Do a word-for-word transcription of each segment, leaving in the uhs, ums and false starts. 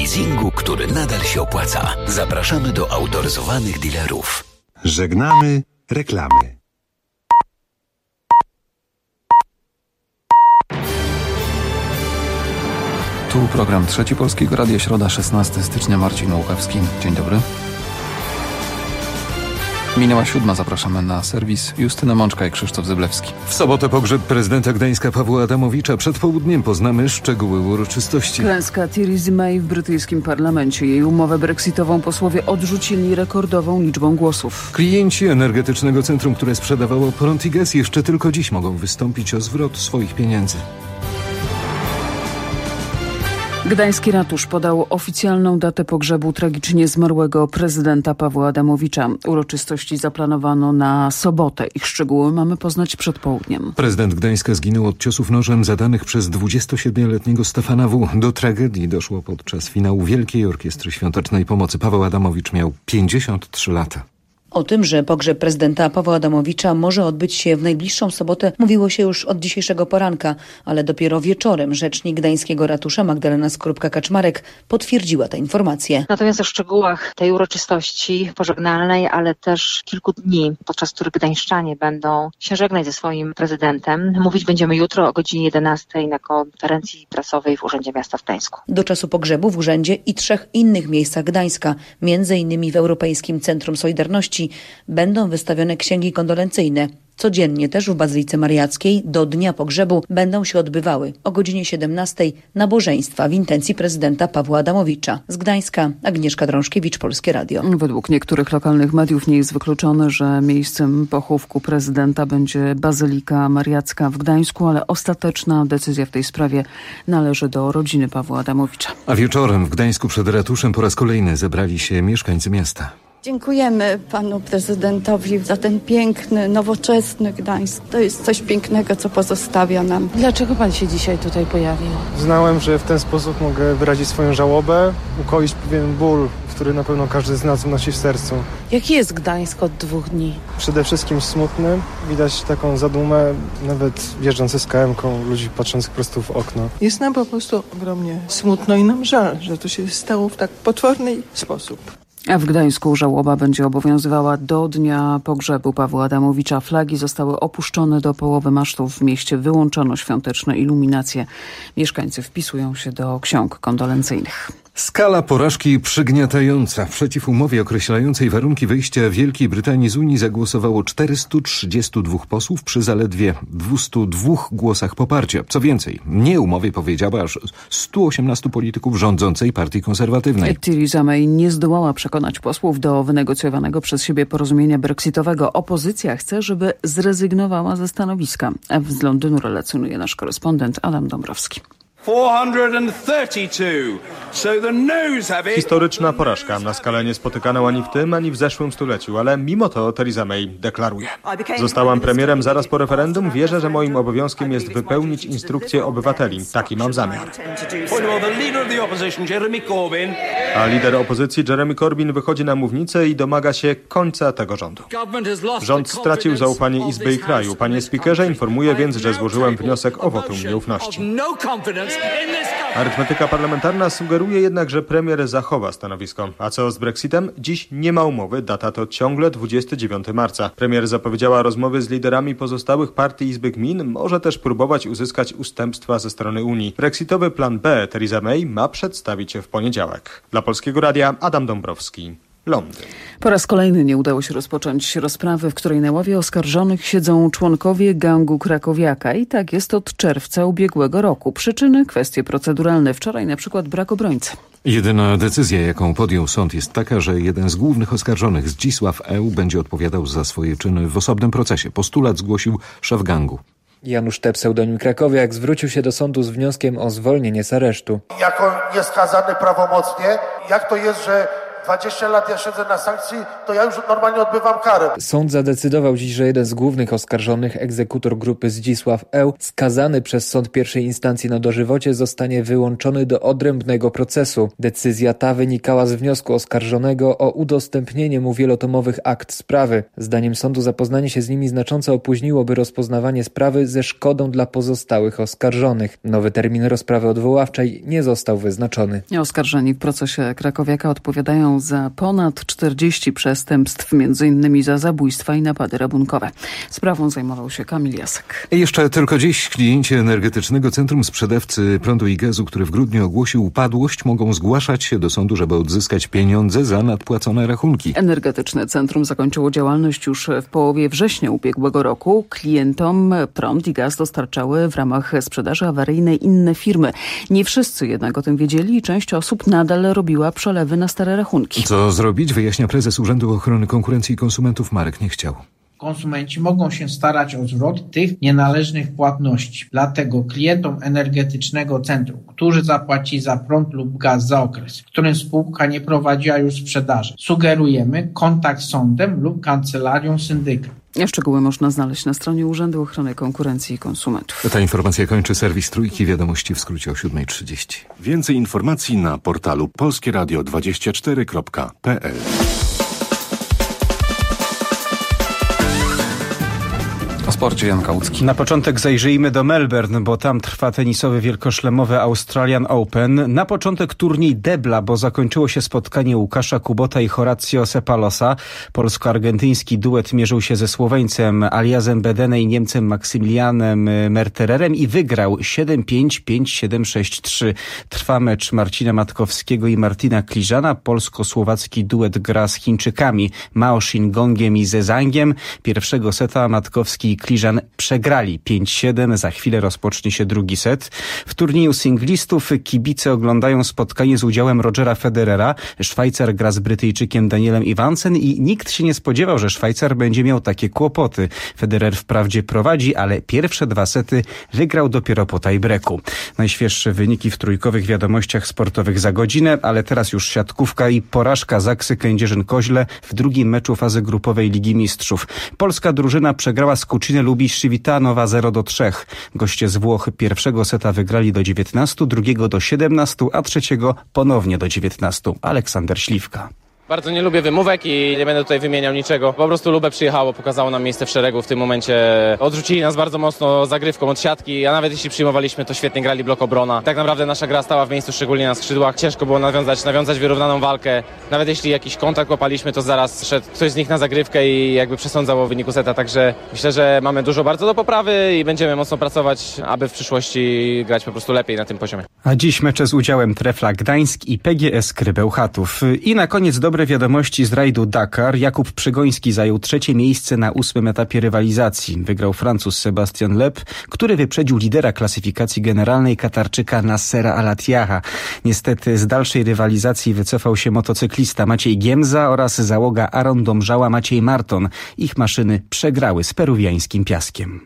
leasingu, który nadal się opłaca. Zapraszamy do autoryzowanych dealerów. Żegnamy reklamy. Tu program Trzeci Polskiego Radia, środa szesnastego stycznia, Marcin Łukawski. Dzień dobry. Minęła siódma, zapraszamy na serwis. Justyna Mączka i Krzysztof Zyblewski. W sobotę pogrzeb prezydenta Gdańska Pawła Adamowicza. Przed południem poznamy szczegóły uroczystości. Klęska Theresa May w brytyjskim parlamencie. Jej umowę brexitową posłowie odrzucili rekordową liczbą głosów. Klienci energetycznego centrum, które sprzedawało prąd i gaz, jeszcze tylko dziś mogą wystąpić o zwrot swoich pieniędzy. Gdański ratusz podał oficjalną datę pogrzebu tragicznie zmarłego prezydenta Pawła Adamowicza. Uroczystości zaplanowano na sobotę. Ich szczegóły mamy poznać przed południem. Prezydent Gdańska zginął od ciosów nożem zadanych przez dwudziestosiedmioletniego Stefana W. Do tragedii doszło podczas finału Wielkiej Orkiestry Świątecznej Pomocy. Paweł Adamowicz miał pięćdziesiąt trzy lata. O tym, że pogrzeb prezydenta Pawła Adamowicza może odbyć się w najbliższą sobotę, mówiło się już od dzisiejszego poranka, ale dopiero wieczorem rzecznik gdańskiego ratusza Magdalena Skorupka-Kaczmarek potwierdziła tę informację. Natomiast o szczegółach tej uroczystości pożegnalnej, ale też kilku dni, podczas których gdańszczanie będą się żegnać ze swoim prezydentem, mówić będziemy jutro o godzinie jedenastej na konferencji prasowej w Urzędzie Miasta w Gdańsku. Do czasu pogrzebu w urzędzie i trzech innych miejscach Gdańska, między innymi w Europejskim Centrum Solidarności, będą wystawione księgi kondolencyjne. Codziennie też w Bazylice Mariackiej do dnia pogrzebu będą się odbywały o godzinie siedemnastej nabożeństwa w intencji prezydenta Pawła Adamowicza. Z Gdańska Agnieszka Drążkiewicz, Polskie Radio. Według niektórych lokalnych mediów nie jest wykluczone, że miejscem pochówku prezydenta będzie Bazylika Mariacka w Gdańsku, ale ostateczna decyzja w tej sprawie należy do rodziny Pawła Adamowicza. A wieczorem w Gdańsku przed ratuszem po raz kolejny zebrali się mieszkańcy miasta. Dziękujemy panu prezydentowi za ten piękny, nowoczesny Gdańsk. To jest coś pięknego, co pozostawia nam. Dlaczego pan się dzisiaj tutaj pojawił? Znałem, że w ten sposób mogę wyrazić swoją żałobę, ukoić pewien ból, który na pewno każdy z nas nosi w sercu. Jaki jest Gdańsk od dwóch dni? Przede wszystkim smutny. Widać taką zadumę, nawet jeżdżący z K M-ką, ludzi patrzących prosto w okno. Jest nam po prostu ogromnie smutno i nam żal, że to się stało w tak potworny sposób. A w Gdańsku żałoba będzie obowiązywała do dnia pogrzebu Pawła Adamowicza. Flagi zostały opuszczone do połowy masztów. W mieście wyłączono świąteczne iluminacje. Mieszkańcy wpisują się do ksiąg kondolencyjnych. Skala porażki przygniatająca. Przeciw umowie określającej warunki wyjścia Wielkiej Brytanii z Unii zagłosowało czterystu trzydziestu dwóch posłów przy zaledwie dwustu dwóch głosach poparcia. Co więcej, nie umowie powiedziała aż stu osiemnastu polityków rządzącej Partii Konserwatywnej. Theresa May nie zdołała przekonać posłów do wynegocjowanego przez siebie porozumienia brexitowego. Opozycja chce, żeby zrezygnowała ze stanowiska. Z Londynu relacjonuje nasz korespondent Adam Dąbrowski. Historyczna porażka na skalę niespotykaną ani w tym, ani w zeszłym stuleciu, ale mimo to Theresa May deklaruje: zostałam premierem zaraz po referendum, wierzę, że moim obowiązkiem jest wypełnić instrukcje obywateli. Taki mam zamiar. A lider opozycji Jeremy Corbyn wychodzi na mównicę i domaga się końca tego rządu. Rząd stracił zaufanie Izby i kraju. Panie speakerze, informuję więc, że złożyłem wniosek o wotum nieufności. Arytmetyka parlamentarna sugeruje jednak, że premier zachowa stanowisko. A co z Brexitem? Dziś nie ma umowy, data to ciągle dwudziestego dziewiątego marca. Premier zapowiedziała rozmowy z liderami pozostałych partii Izby Gmin, może też próbować uzyskać ustępstwa ze strony Unii. Brexitowy plan B Theresa May ma przedstawić się w poniedziałek. Dla Polskiego Radia Adam Dąbrowski. Londyn. Po raz kolejny nie udało się rozpocząć rozprawy, w której na ławie oskarżonych siedzą członkowie gangu Krakowiaka. I tak jest od czerwca ubiegłego roku. Przyczyny, kwestie proceduralne. Wczoraj na przykład brak obrońcy. Jedyna decyzja, jaką podjął sąd, jest taka, że jeden z głównych oskarżonych, Zdzisław E. będzie odpowiadał za swoje czyny w osobnym procesie. Postulat zgłosił szef gangu. Janusz T., pseudonim Krakowiak, zwrócił się do sądu z wnioskiem o zwolnienie z aresztu. Jako nieskazany prawomocnie, jak to jest, że dwadzieścia lat ja siedzę na sankcji, to ja już normalnie odbywam karę. Sąd zadecydował dziś, że jeden z głównych oskarżonych, egzekutor grupy Zdzisław Eł, skazany przez sąd pierwszej instancji na dożywocie, zostanie wyłączony do odrębnego procesu. Decyzja ta wynikała z wniosku oskarżonego o udostępnienie mu wielotomowych akt sprawy. Zdaniem sądu zapoznanie się z nimi znacząco opóźniłoby rozpoznawanie sprawy ze szkodą dla pozostałych oskarżonych. Nowy termin rozprawy odwoławczej nie został wyznaczony. Oskarżeni w procesie krakowiaka odpowiadają za ponad czterdzieści przestępstw, między innymi za zabójstwa i napady rabunkowe. Sprawą zajmował się Kamil Jasek. I jeszcze tylko dziś klienci Energetycznego Centrum Sprzedawcy Prądu i Gazu, który w grudniu ogłosił upadłość, mogą zgłaszać się do sądu, żeby odzyskać pieniądze za nadpłacone rachunki. Energetyczne Centrum zakończyło działalność już w połowie września ubiegłego roku. Klientom prąd i gaz dostarczały w ramach sprzedaży awaryjnej inne firmy. Nie wszyscy jednak o tym wiedzieli i część osób nadal robiła przelewy na stare rachunki. Co zrobić, wyjaśnia prezes Urzędu Ochrony Konkurencji i Konsumentów Marek Niechciał. Konsumenci mogą się starać o zwrot tych nienależnych płatności. Dlatego klientom Energetycznego Centrum, którzy zapłacili za prąd lub gaz za okres, w którym spółka nie prowadziła już sprzedaży, sugerujemy kontakt z sądem lub kancelarią syndyka. Szczegóły można znaleźć na stronie Urzędu Ochrony Konkurencji i Konsumentów. Ta informacja kończy serwis Trójki. Wiadomości w skrócie o siódma trzydzieści. Więcej informacji na portalu polskie radio dwadzieścia cztery kropka p l. O sporcie Jan Kałucki. Na początek zajrzyjmy do Melbourne, bo tam trwa tenisowy wielkoszlemowy Australian Open. Na początek turniej debla, bo zakończyło się spotkanie Łukasza Kubota i Horacio Cepalosa. Polsko-argentyński duet mierzył się ze Słoweńcem Aliazem Bedene i Niemcem Maksymilianem Mertererem i wygrał siedem pięć, pięć siedem, sześć trzy. Trwa mecz Marcina Matkowskiego i Martina Kliżana. Polsko-słowacki duet gra z Chińczykami Mao Shingongiem i Zezangiem. Pierwszego seta Matkowski i Kliżan przegrali pięć siedem. Za chwilę rozpocznie się drugi set. W turnieju singlistów kibice oglądają spotkanie z udziałem Rogera Federera. Szwajcar gra z Brytyjczykiem Danielem Ivansen i nikt się nie spodziewał, że Szwajcar będzie miał takie kłopoty. Federer wprawdzie prowadzi, ale pierwsze dwa sety wygrał dopiero po tiebreaku. Najświeższe wyniki w trójkowych wiadomościach sportowych za godzinę, ale teraz już siatkówka i porażka Zaksy Kędzierzyn-Koźle w drugim meczu fazy grupowej Ligi Mistrzów. Polska drużyna przegrała z Kuczynę Lubisz Civitanowa zero do trzech. Goście z Włoch pierwszego seta wygrali do dziewiętnastu, drugiego do siedemnastu, a trzeciego ponownie do dziewiętnastu. Aleksander Śliwka. Bardzo nie lubię wymówek i nie będę tutaj wymieniał niczego. Po prostu Lubę przyjechało, pokazało nam miejsce w szeregu. W tym momencie odrzucili nas bardzo mocno zagrywką od siatki, a nawet jeśli przyjmowaliśmy, to świetnie grali blok obrona. Tak naprawdę nasza gra stała w miejscu, szczególnie na skrzydłach. Ciężko było nawiązać, nawiązać wyrównaną walkę. Nawet jeśli jakiś kontakt łapaliśmy, to zaraz szedł ktoś z nich na zagrywkę i jakby przesądzał o wyniku seta. Także myślę, że mamy dużo bardzo do poprawy i będziemy mocno pracować, aby w przyszłości grać po prostu lepiej na tym poziomie. A dziś mecze z udziałem Trefla Gdańsk i P G S Krybełchatów. I na koniec dobre wiadomości z rajdu Dakar. Jakub Przygoński zajął trzecie miejsce na ósmym etapie rywalizacji. Wygrał Francuz Sebastian Loeb, który wyprzedził lidera klasyfikacji generalnej Katarczyka Nassera Al-Attiyah. Niestety z dalszej rywalizacji wycofał się motocyklista Maciej Giemza oraz załoga Aaron Domżała Maciej Marton. Ich maszyny przegrały z peruwiańskim Piaskiem.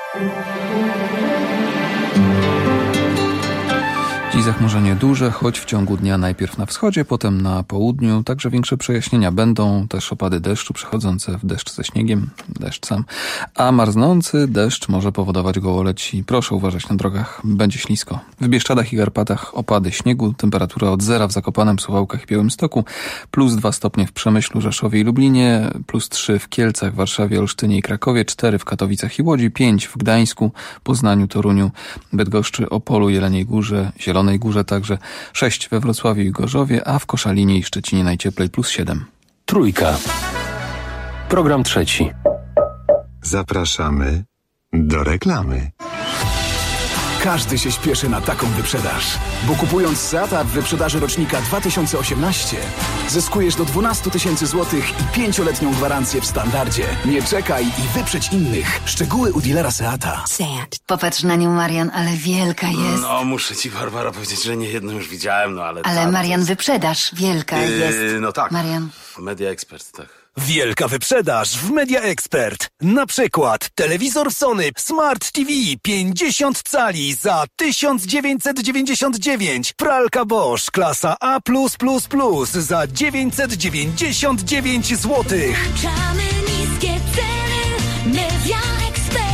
Dziś zachmurzenie duże, choć w ciągu dnia najpierw na wschodzie, potem na południu. Także większe przejaśnienia będą, też opady deszczu przechodzące w deszcz ze śniegiem, deszcz sam. A marznący deszcz może powodować gołoleci. Proszę uważać na drogach, będzie ślisko. W Bieszczadach i Karpatach opady śniegu, temperatura od zera w Zakopanem, Suwałkach i Białymstoku, plus dwa stopnie w Przemyślu, Rzeszowie i Lublinie, plus trzy w Kielcach, Warszawie, Olsztynie i Krakowie, cztery w Katowicach i Łodzi, pięć w Gdańsku, Poznaniu, Toruniu, Bydgoszczy, Opolu, Jeleniej Górze, Zielonej Górze także, sześć we Wrocławiu i Gorzowie, a w Koszalinie i Szczecinie najcieplej plus siedem. Trójka. Program trzeci. Zapraszamy do reklamy. Każdy się śpieszy na taką wyprzedaż, bo kupując Seata w wyprzedaży rocznika dwa tysiące osiemnaście zyskujesz do dwanaście tysięcy złotych i pięcioletnią gwarancję w standardzie. Nie czekaj i wyprzedź innych. Szczegóły u dealera Seata. Seat. Popatrz na nią, Marian, ale wielka jest. No, muszę ci, Barbara, powiedzieć, że nie jedną już widziałem, no ale... Ale tam... Marian, wyprzedaż wielka yy, jest. No tak. Marian. Media Expert, tak. Wielka wyprzedaż w Media Expert. Na przykład telewizor Sony Smart T V pięćdziesiąt cali za tysiąc dziewięćset dziewięćdziesiąt dziewięć. Pralka Bosch klasa A plus plus plus za dziewięćset dziewięćdziesiąt dziewięć złotych. Niskie ceny. Media Expert.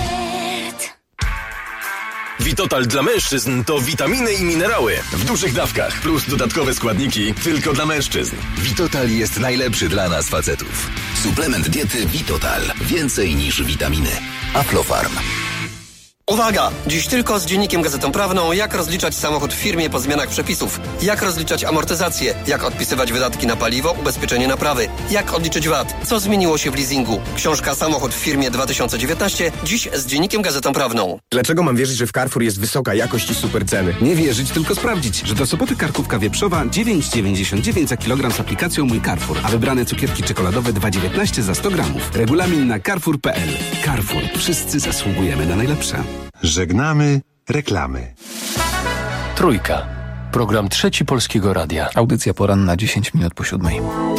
Witotal dla mężczyzn to witaminy i minerały w dużych dawkach plus dodatkowe składniki tylko dla mężczyzn. Witotal jest najlepszy dla nas facetów. Suplement diety Witotal. Więcej niż witaminy. Aflofarm. Uwaga! Dziś tylko z Dziennikiem Gazetą Prawną, jak rozliczać samochód w firmie po zmianach przepisów, jak rozliczać amortyzację, jak odpisywać wydatki na paliwo, ubezpieczenie naprawy, jak odliczyć V A T, co zmieniło się w leasingu. Książka Samochód w firmie dwa tysiące dziewiętnaście, dziś z Dziennikiem Gazetą Prawną. Dlaczego mam wierzyć, że w Carrefour jest wysoka jakość i super ceny? Nie wierzyć, tylko sprawdzić, że do Sopoty karkówka wieprzowa dziewięć dziewięćdziesiąt dziewięć za kilogram z aplikacją Mój Carrefour, a wybrane cukierki czekoladowe dwa dziewiętnaście za sto gramów. Regulamin na carrefour kropka p l. Carrefour. Wszyscy zasługujemy na najlepsze. Żegnamy reklamy. Trójka. Program Trzeci Polskiego Radia. Audycja poranna dziesięć minut po siódmej.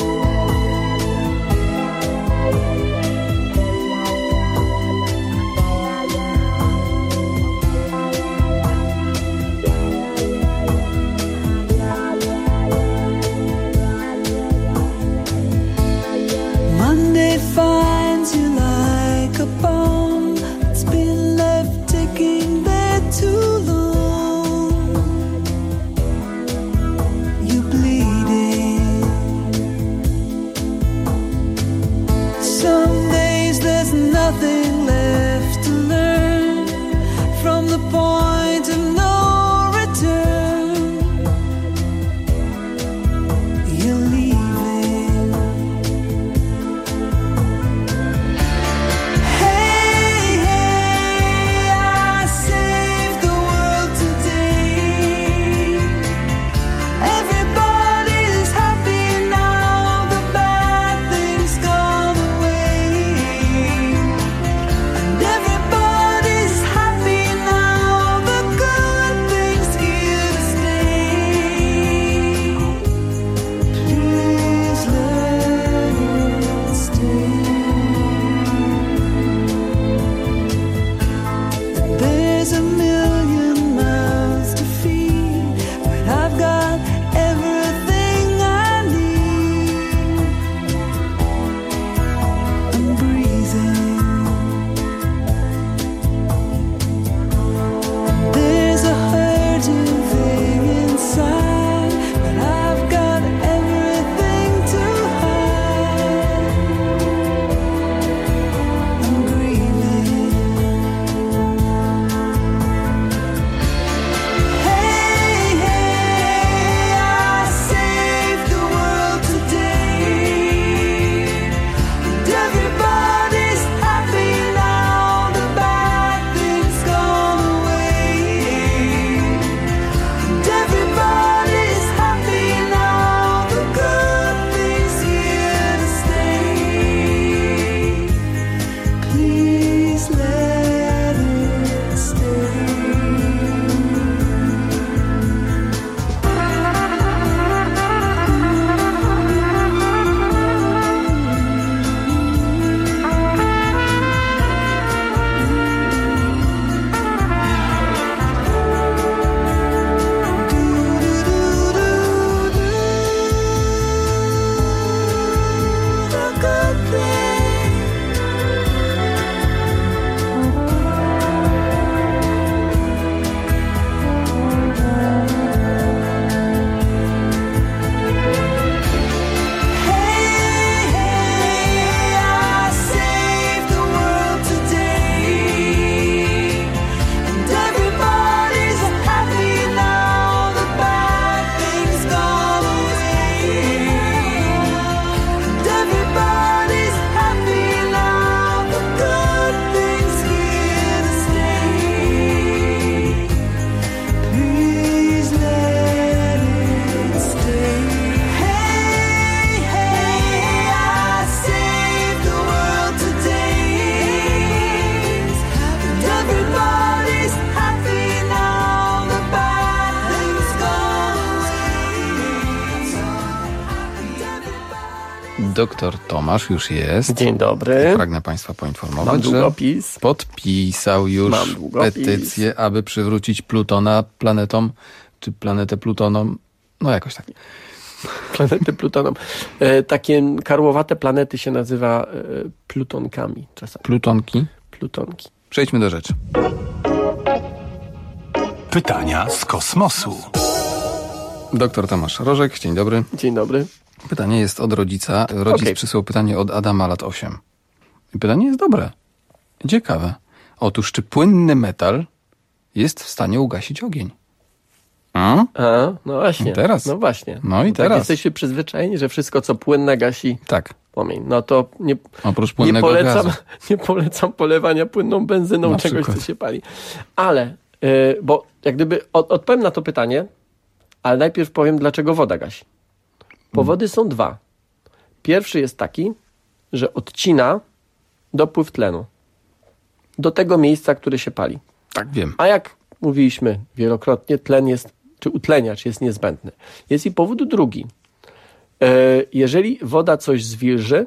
Monday finds you like a bomb. It's been left ticking there too long. You bleeding Doktor Tomasz już jest. Dzień dobry. Pragnę Państwa poinformować, Mam długopis. że podpisał już petycję, aby przywrócić Plutona planetom, czy planetę Plutonom, no jakoś tak. Planety Plutonom. E, takie karłowate planety się nazywa e, plutonkami czasami. Plutonki? Plutonki. Przejdźmy do rzeczy. Pytania z kosmosu. Doktor Tomasz Rożek, dzień dobry. Dzień dobry. Pytanie jest od rodzica. Rodzic okay. przysłał pytanie od Adama, lat osiem. I pytanie jest dobre. Ciekawe. Otóż, czy płynny metal jest w stanie ugasić ogień? A? A, no właśnie. I teraz. No właśnie. No i tak teraz. Jesteście przyzwyczajeni, że wszystko, co płynne, gasi tak. płomień. No to nie, Oprócz nie, polecam, gazu. nie polecam polewania płynną benzyną na czegoś, przykład. Co się pali. Ale, yy, bo jak gdyby od, odpowiem na to pytanie, ale najpierw powiem, dlaczego woda gasi. Powody są dwa. Pierwszy jest taki, że odcina dopływ tlenu do tego miejsca, które się pali. Tak, wiem. A jak mówiliśmy wielokrotnie, tlen jest, czy utleniacz jest niezbędny. Jest i powód drugi. Jeżeli woda coś zwilży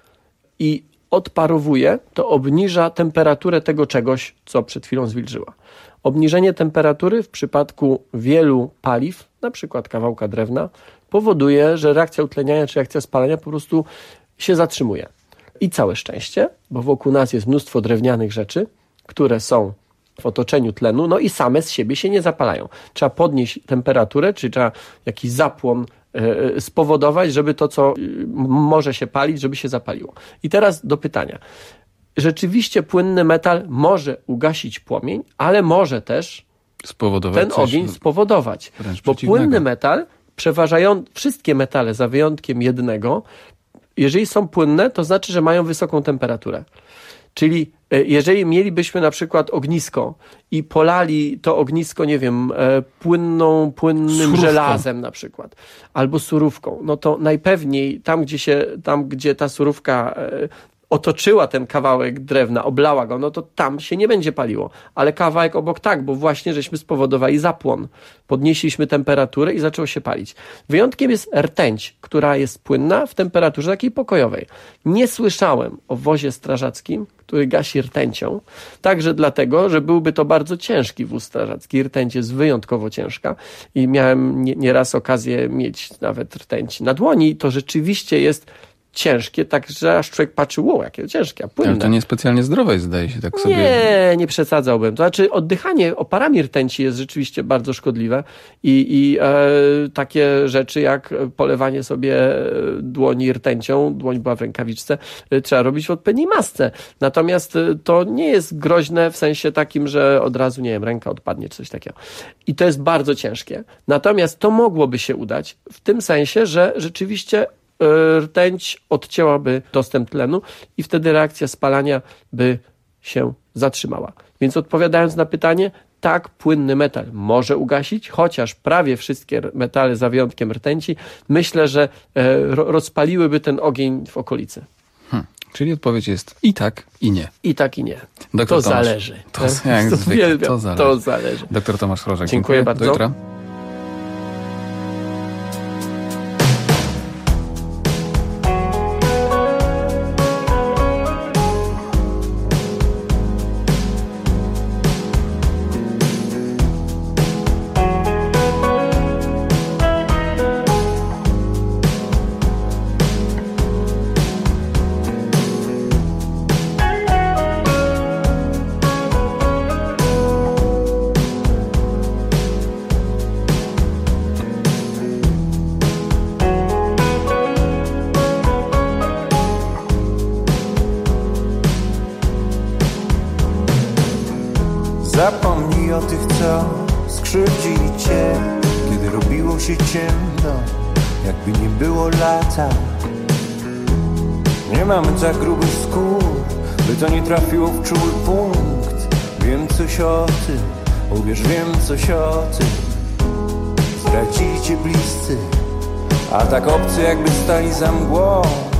i odparowuje, to obniża temperaturę tego czegoś, co przed chwilą zwilżyła. Obniżenie temperatury w przypadku wielu paliw, na przykład kawałka drewna, powoduje, że reakcja utleniania czy reakcja spalania po prostu się zatrzymuje. I całe szczęście, bo wokół nas jest mnóstwo drewnianych rzeczy, które są w otoczeniu tlenu, no i same z siebie się nie zapalają. Trzeba podnieść temperaturę, czy trzeba jakiś zapłon y, spowodować, żeby to, co y, może się palić, żeby się zapaliło. I teraz do pytania. Rzeczywiście płynny metal może ugasić płomień, ale może też spowodować ten ogień spowodować. Bo płynny metal, przeważają wszystkie metale za wyjątkiem jednego, jeżeli są płynne, to znaczy, że mają wysoką temperaturę. Czyli jeżeli mielibyśmy na przykład ognisko i polali to ognisko, nie wiem, płynną, płynnym surówką. żelazem na przykład, albo surówką, no to najpewniej tam, gdzie się, tam, gdzie ta surówka otoczyła ten kawałek drewna, oblała go, no to tam się nie będzie paliło. Ale kawałek obok tak, bo właśnie żeśmy spowodowali zapłon. Podnieśliśmy temperaturę i zaczęło się palić. Wyjątkiem jest rtęć, która jest płynna w temperaturze takiej pokojowej. Nie słyszałem o wozie strażackim, który gasi rtęcią, także dlatego, że byłby to bardzo ciężki wóz strażacki. Rtęć jest wyjątkowo ciężka i miałem nieraz okazję mieć nawet rtęć na dłoni i to rzeczywiście jest ciężkie, tak że aż człowiek patrzy, wow, jakie ciężkie, a płynne. Ale to niespecjalnie zdrowe, zdaje się, tak sobie. Nie, nie przesadzałbym. To znaczy oddychanie oparami rtęci jest rzeczywiście bardzo szkodliwe i, i e, takie rzeczy jak polewanie sobie dłoni rtęcią, dłoń była w rękawiczce, e, trzeba robić w odpowiedniej masce. Natomiast e, to nie jest groźne w sensie takim, że od razu, nie wiem, ręka odpadnie czy coś takiego. I to jest bardzo ciężkie. Natomiast to mogłoby się udać w tym sensie, że rzeczywiście rtęć odcięłaby dostęp tlenu i wtedy reakcja spalania by się zatrzymała. Więc odpowiadając na pytanie, tak, płynny metal może ugasić, chociaż prawie wszystkie metale, za wyjątkiem rtęci, myślę, że rozpaliłyby ten ogień w okolicy. Hmm. Czyli odpowiedź jest i tak, i nie. I tak, i nie. Doktor to Tomasz, zależy. To, jak to, zwykle, to, zależy. to zależy. Doktor Tomasz Rożek. Dziękuję, dziękuję bardzo. Do jutra. Zapomnij o tych, co skrzywdzili cię, kiedy robiło się ciemno, jakby nie było lata. Nie mamy za grubych skór, by to nie trafiło w czuły punkt. Wiem coś o tym, uwierz, wiem coś o tym. Zdradzili cię bliscy, a tak obcy jakby stali za mgłą.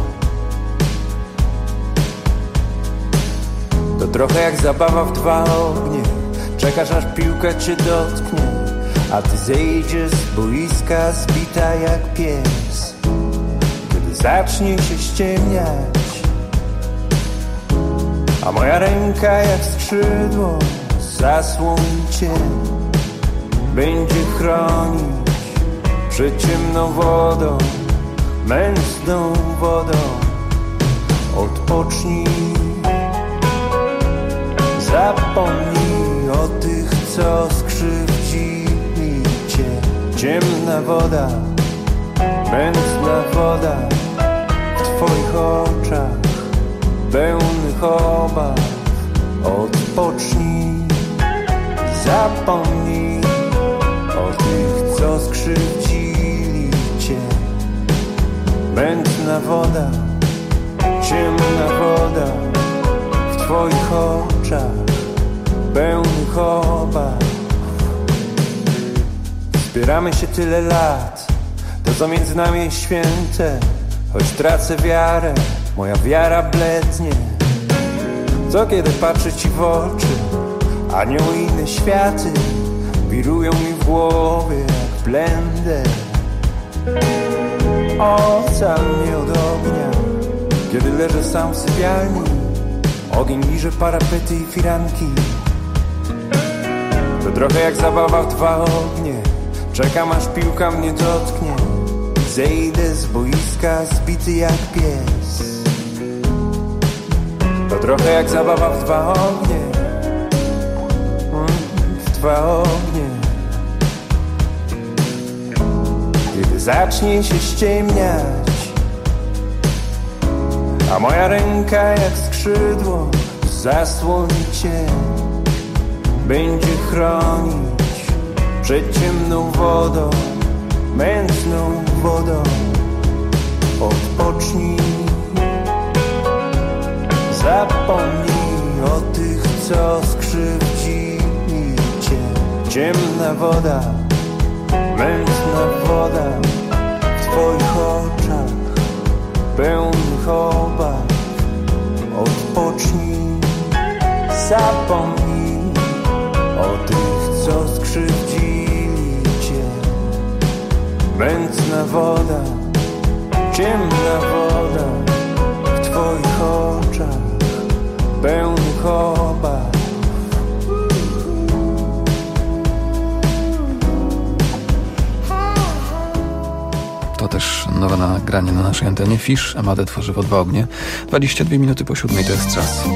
To trochę jak zabawa w dwa ognie. Czekasz, aż piłka cię dotknie, a ty zejdziesz z boiska zbita jak pies. Kiedy zacznie się ściemniać, a moja ręka jak skrzydło zasłoni cię, będzie chronić przed ciemną wodą, mętną wodą. Odpocznij, zapomnij o tych, co skrzywdzili cię. Ciemna woda, mętna woda w twoich oczach pełnych obaw. Odpocznij, zapomnij o tych, co skrzywdzili cię. Mętna woda, ciemna woda w twoich oczach pełnych obaw. Wspieramy się tyle lat, to co między nami jest święte. Choć tracę wiarę, moja wiara blednie. Co kiedy patrzę ci w oczy, anioły i inne światy wirują mi w głowie jak blender. Ocal mnie od ognia, kiedy leżę sam w sypialni. Ogień liże parapety i firanki. To trochę jak zabawa w dwa ognie. Czekam aż piłka mnie dotknie. Zejdę z boiska zbity jak pies. To trochę jak zabawa w dwa ognie. W dwa ognie. Kiedy zacznie się ściemniać, a moja ręka jak skrzydło zasłoni cię, będzie chronić przed ciemną wodą, mętną wodą. Odpocznij, zapomnij o tych, co skrzywdzili cię. Ciemna woda, mętna woda w twoich oczach pełnych obaw. Odpocznij, zapomnij o tych, co skrzywdzili cię. Mętna woda, ciemna woda w twoich oczach pełnych obaw. To też nowe nagranie na naszej antenie. Fish, Amade Tworzywo Dwa Ognie. dwadzieścia dwie minuty po siódmej to jest czas.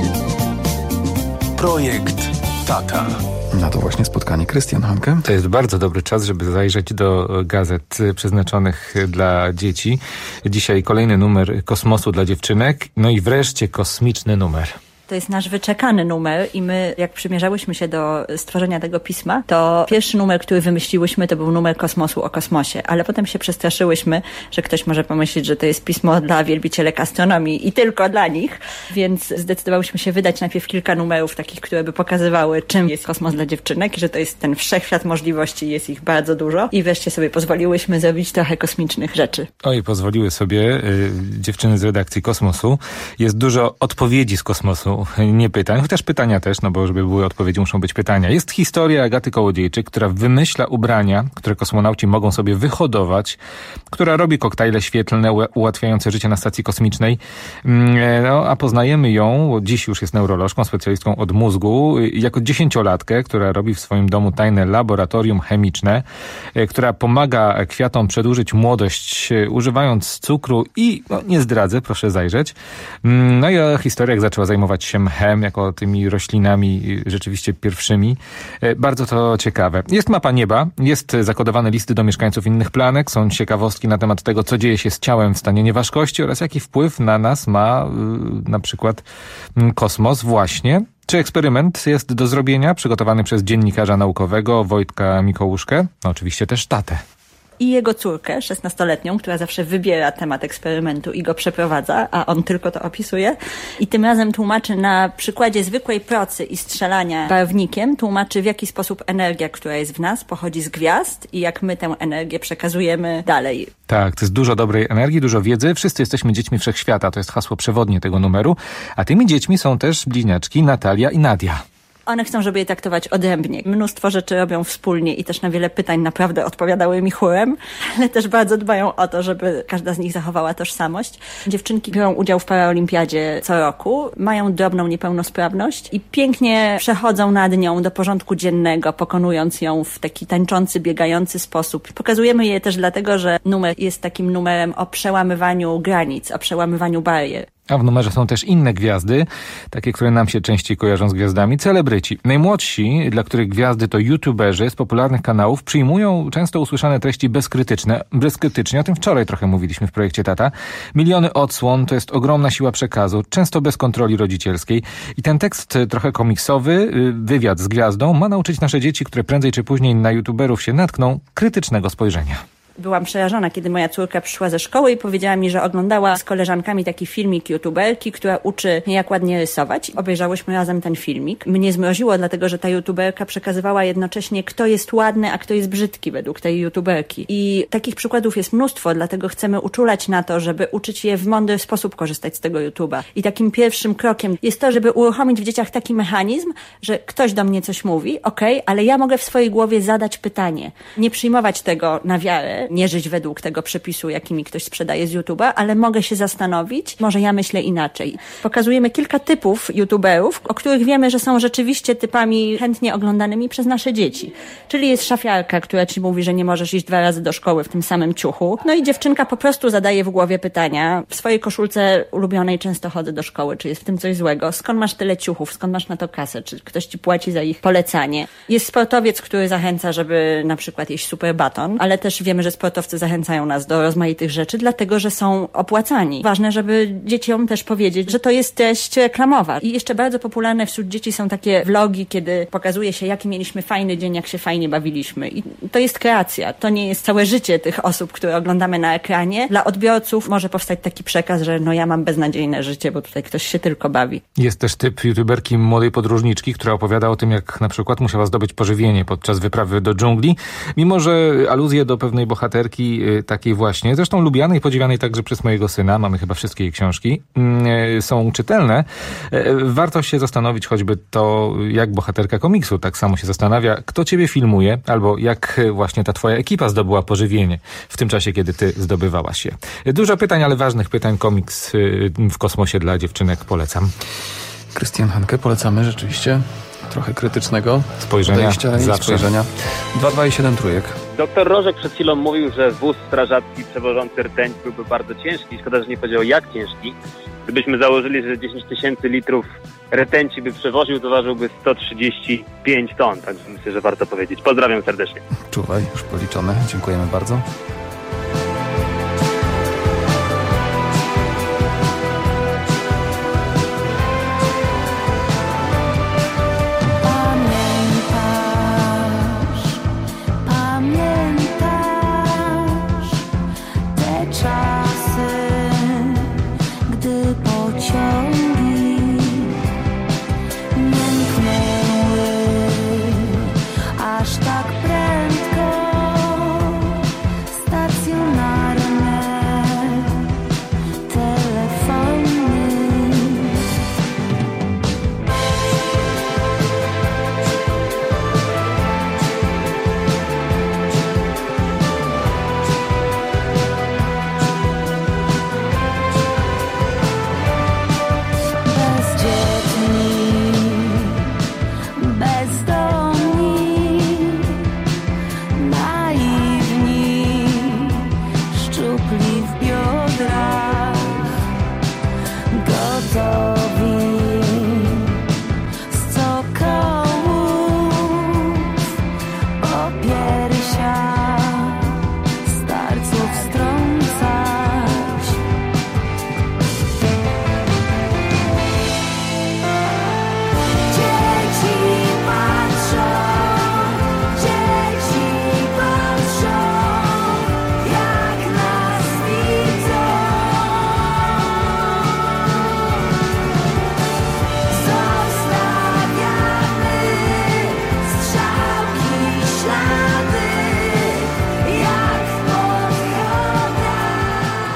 Projekt Tata. Na to właśnie spotkanie. Krystian Hanke. To jest bardzo dobry czas, żeby zajrzeć do gazet przeznaczonych dla dzieci. Dzisiaj kolejny numer Kosmosu dla dziewczynek. No i wreszcie kosmiczny numer. To jest nasz wyczekany numer i my, jak przymierzałyśmy się do stworzenia tego pisma, to pierwszy numer, który wymyśliłyśmy, to był numer Kosmosu o kosmosie, ale potem się przestraszyłyśmy, że ktoś może pomyśleć, że to jest pismo dla wielbicielek astronomii i tylko dla nich, więc zdecydowałyśmy się wydać najpierw kilka numerów takich, które by pokazywały, czym jest kosmos dla dziewczynek, że to jest ten wszechświat możliwości, jest ich bardzo dużo i wreszcie sobie pozwoliłyśmy zrobić trochę kosmicznych rzeczy. Oj, pozwoliły sobie y, dziewczyny z redakcji Kosmosu. Jest dużo odpowiedzi z kosmosu, nie pytań, chociaż pytania też, no bo żeby były odpowiedzi, muszą być pytania. Jest historia Agaty Kołodziejczyk, która wymyśla ubrania, które kosmonauci mogą sobie wyhodować, która robi koktajle świetlne ułatwiające życie na stacji kosmicznej. No, a poznajemy ją, dziś już jest neurolożką, specjalistką od mózgu, jako dziesięciolatkę, która robi w swoim domu tajne laboratorium chemiczne, która pomaga kwiatom przedłużyć młodość, używając cukru i, no nie zdradzę, proszę zajrzeć. No i o historiach zaczęła zajmować się mchem, jako tymi roślinami rzeczywiście pierwszymi. Bardzo to ciekawe. Jest mapa nieba, jest zakodowane listy do mieszkańców innych planet, są ciekawostki na temat tego, co dzieje się z ciałem w stanie nieważkości oraz jaki wpływ na nas ma na przykład kosmos właśnie. Czy eksperyment jest do zrobienia, przygotowany przez dziennikarza naukowego Wojtka Mikołuszkę, no oczywiście też tatę. I jego córkę, szesnastoletnią, która zawsze wybiera temat eksperymentu i go przeprowadza, a on tylko to opisuje. I tym razem tłumaczy na przykładzie zwykłej procy i strzelania barwnikiem, tłumaczy w jaki sposób energia, która jest w nas, pochodzi z gwiazd i jak my tę energię przekazujemy dalej. Tak, to jest dużo dobrej energii, dużo wiedzy. Wszyscy jesteśmy dziećmi wszechświata, to jest hasło przewodnie tego numeru. A tymi dziećmi są też bliźniaczki Natalia i Nadia. One chcą, żeby je traktować odrębnie. Mnóstwo rzeczy robią wspólnie i też na wiele pytań naprawdę odpowiadały mi chórem, ale też bardzo dbają o to, żeby każda z nich zachowała tożsamość. Dziewczynki biorą udział w paraolimpiadzie co roku, mają drobną niepełnosprawność i pięknie przechodzą nad nią do porządku dziennego, pokonując ją w taki tańczący, biegający sposób. Pokazujemy je też dlatego, że numer jest takim numerem o przełamywaniu granic, o przełamywaniu barier. A w numerze są też inne gwiazdy, takie, które nam się częściej kojarzą z gwiazdami, celebryci. Najmłodsi, dla których gwiazdy to youtuberzy z popularnych kanałów, przyjmują często usłyszane treści bezkrytyczne, bezkrytycznie. O tym wczoraj trochę mówiliśmy w projekcie Tata. Miliony odsłon to jest ogromna siła przekazu, często bez kontroli rodzicielskiej. I ten tekst trochę komiksowy, wywiad z gwiazdą, ma nauczyć nasze dzieci, które prędzej czy później na youtuberów się natkną, krytycznego spojrzenia. Byłam przerażona, kiedy moja córka przyszła ze szkoły i powiedziała mi, że oglądała z koleżankami taki filmik youtuberki, która uczy mnie, jak ładnie rysować. Obejrzałyśmy razem ten filmik. Mnie zmroziło, dlatego że ta youtuberka przekazywała jednocześnie, kto jest ładny, a kto jest brzydki według tej youtuberki. I takich przykładów jest mnóstwo, dlatego chcemy uczulać na to, żeby uczyć je w mądry sposób korzystać z tego YouTube'a. I takim pierwszym krokiem jest to, żeby uruchomić w dzieciach taki mechanizm, że ktoś do mnie coś mówi, okej, ale ja mogę w swojej głowie zadać pytanie. Nie przyjmować tego na wiarę, nie żyć według tego przepisu, jaki mi ktoś sprzedaje z YouTube'a, ale mogę się zastanowić, może ja myślę inaczej. Pokazujemy kilka typów YouTuberów, o których wiemy, że są rzeczywiście typami chętnie oglądanymi przez nasze dzieci. Czyli jest szafiarka, która ci mówi, że nie możesz iść dwa razy do szkoły w tym samym ciuchu. No i dziewczynka po prostu zadaje w głowie pytania. W swojej koszulce ulubionej często chodzę do szkoły, czy jest w tym coś złego? Skąd masz tyle ciuchów? Skąd masz na to kasę? Czy ktoś ci płaci za ich polecanie? Jest sportowiec, który zachęca, żeby na przykład jeść super baton, ale też wiemy, że sportowcy zachęcają nas do rozmaitych rzeczy, dlatego, że są opłacani. Ważne, żeby dzieciom też powiedzieć, że to jest treść reklamowa. I jeszcze bardzo popularne wśród dzieci są takie vlogi, kiedy pokazuje się, jaki mieliśmy fajny dzień, jak się fajnie bawiliśmy. I to jest kreacja. To nie jest całe życie tych osób, które oglądamy na ekranie. Dla odbiorców może powstać taki przekaz, że no ja mam beznadziejne życie, bo tutaj ktoś się tylko bawi. Jest też typ youtuberki młodej podróżniczki, która opowiada o tym, jak na przykład musiała zdobyć pożywienie podczas wyprawy do dżungli, mimo że aluzje do pewnej bohaterki takiej właśnie, zresztą lubianej i podziwianej także przez mojego syna, mamy chyba wszystkie jej książki, są czytelne. Warto się zastanowić choćby to, jak bohaterka komiksu tak samo się zastanawia, kto ciebie filmuje, albo jak właśnie ta twoja ekipa zdobyła pożywienie w tym czasie, kiedy ty zdobywałaś się. Dużo pytań, ale ważnych pytań. Komiks w kosmosie dla dziewczynek polecam. Krystian Hanke, polecamy rzeczywiście. Trochę krytycznego spojrzenia, zawsze. spojrzenia. dwa dwa i siedem trójek. Doktor Rożek przed chwilą mówił, że wóz strażacki przewożący rtęć byłby bardzo ciężki. Szkoda, że nie powiedział, jak ciężki. Gdybyśmy założyli, że dziesięć tysięcy litrów rtęci by przewoził, to ważyłby sto trzydzieści pięć ton. Także myślę, że warto powiedzieć. Pozdrawiam serdecznie. Czuwaj, już policzone. Dziękujemy bardzo.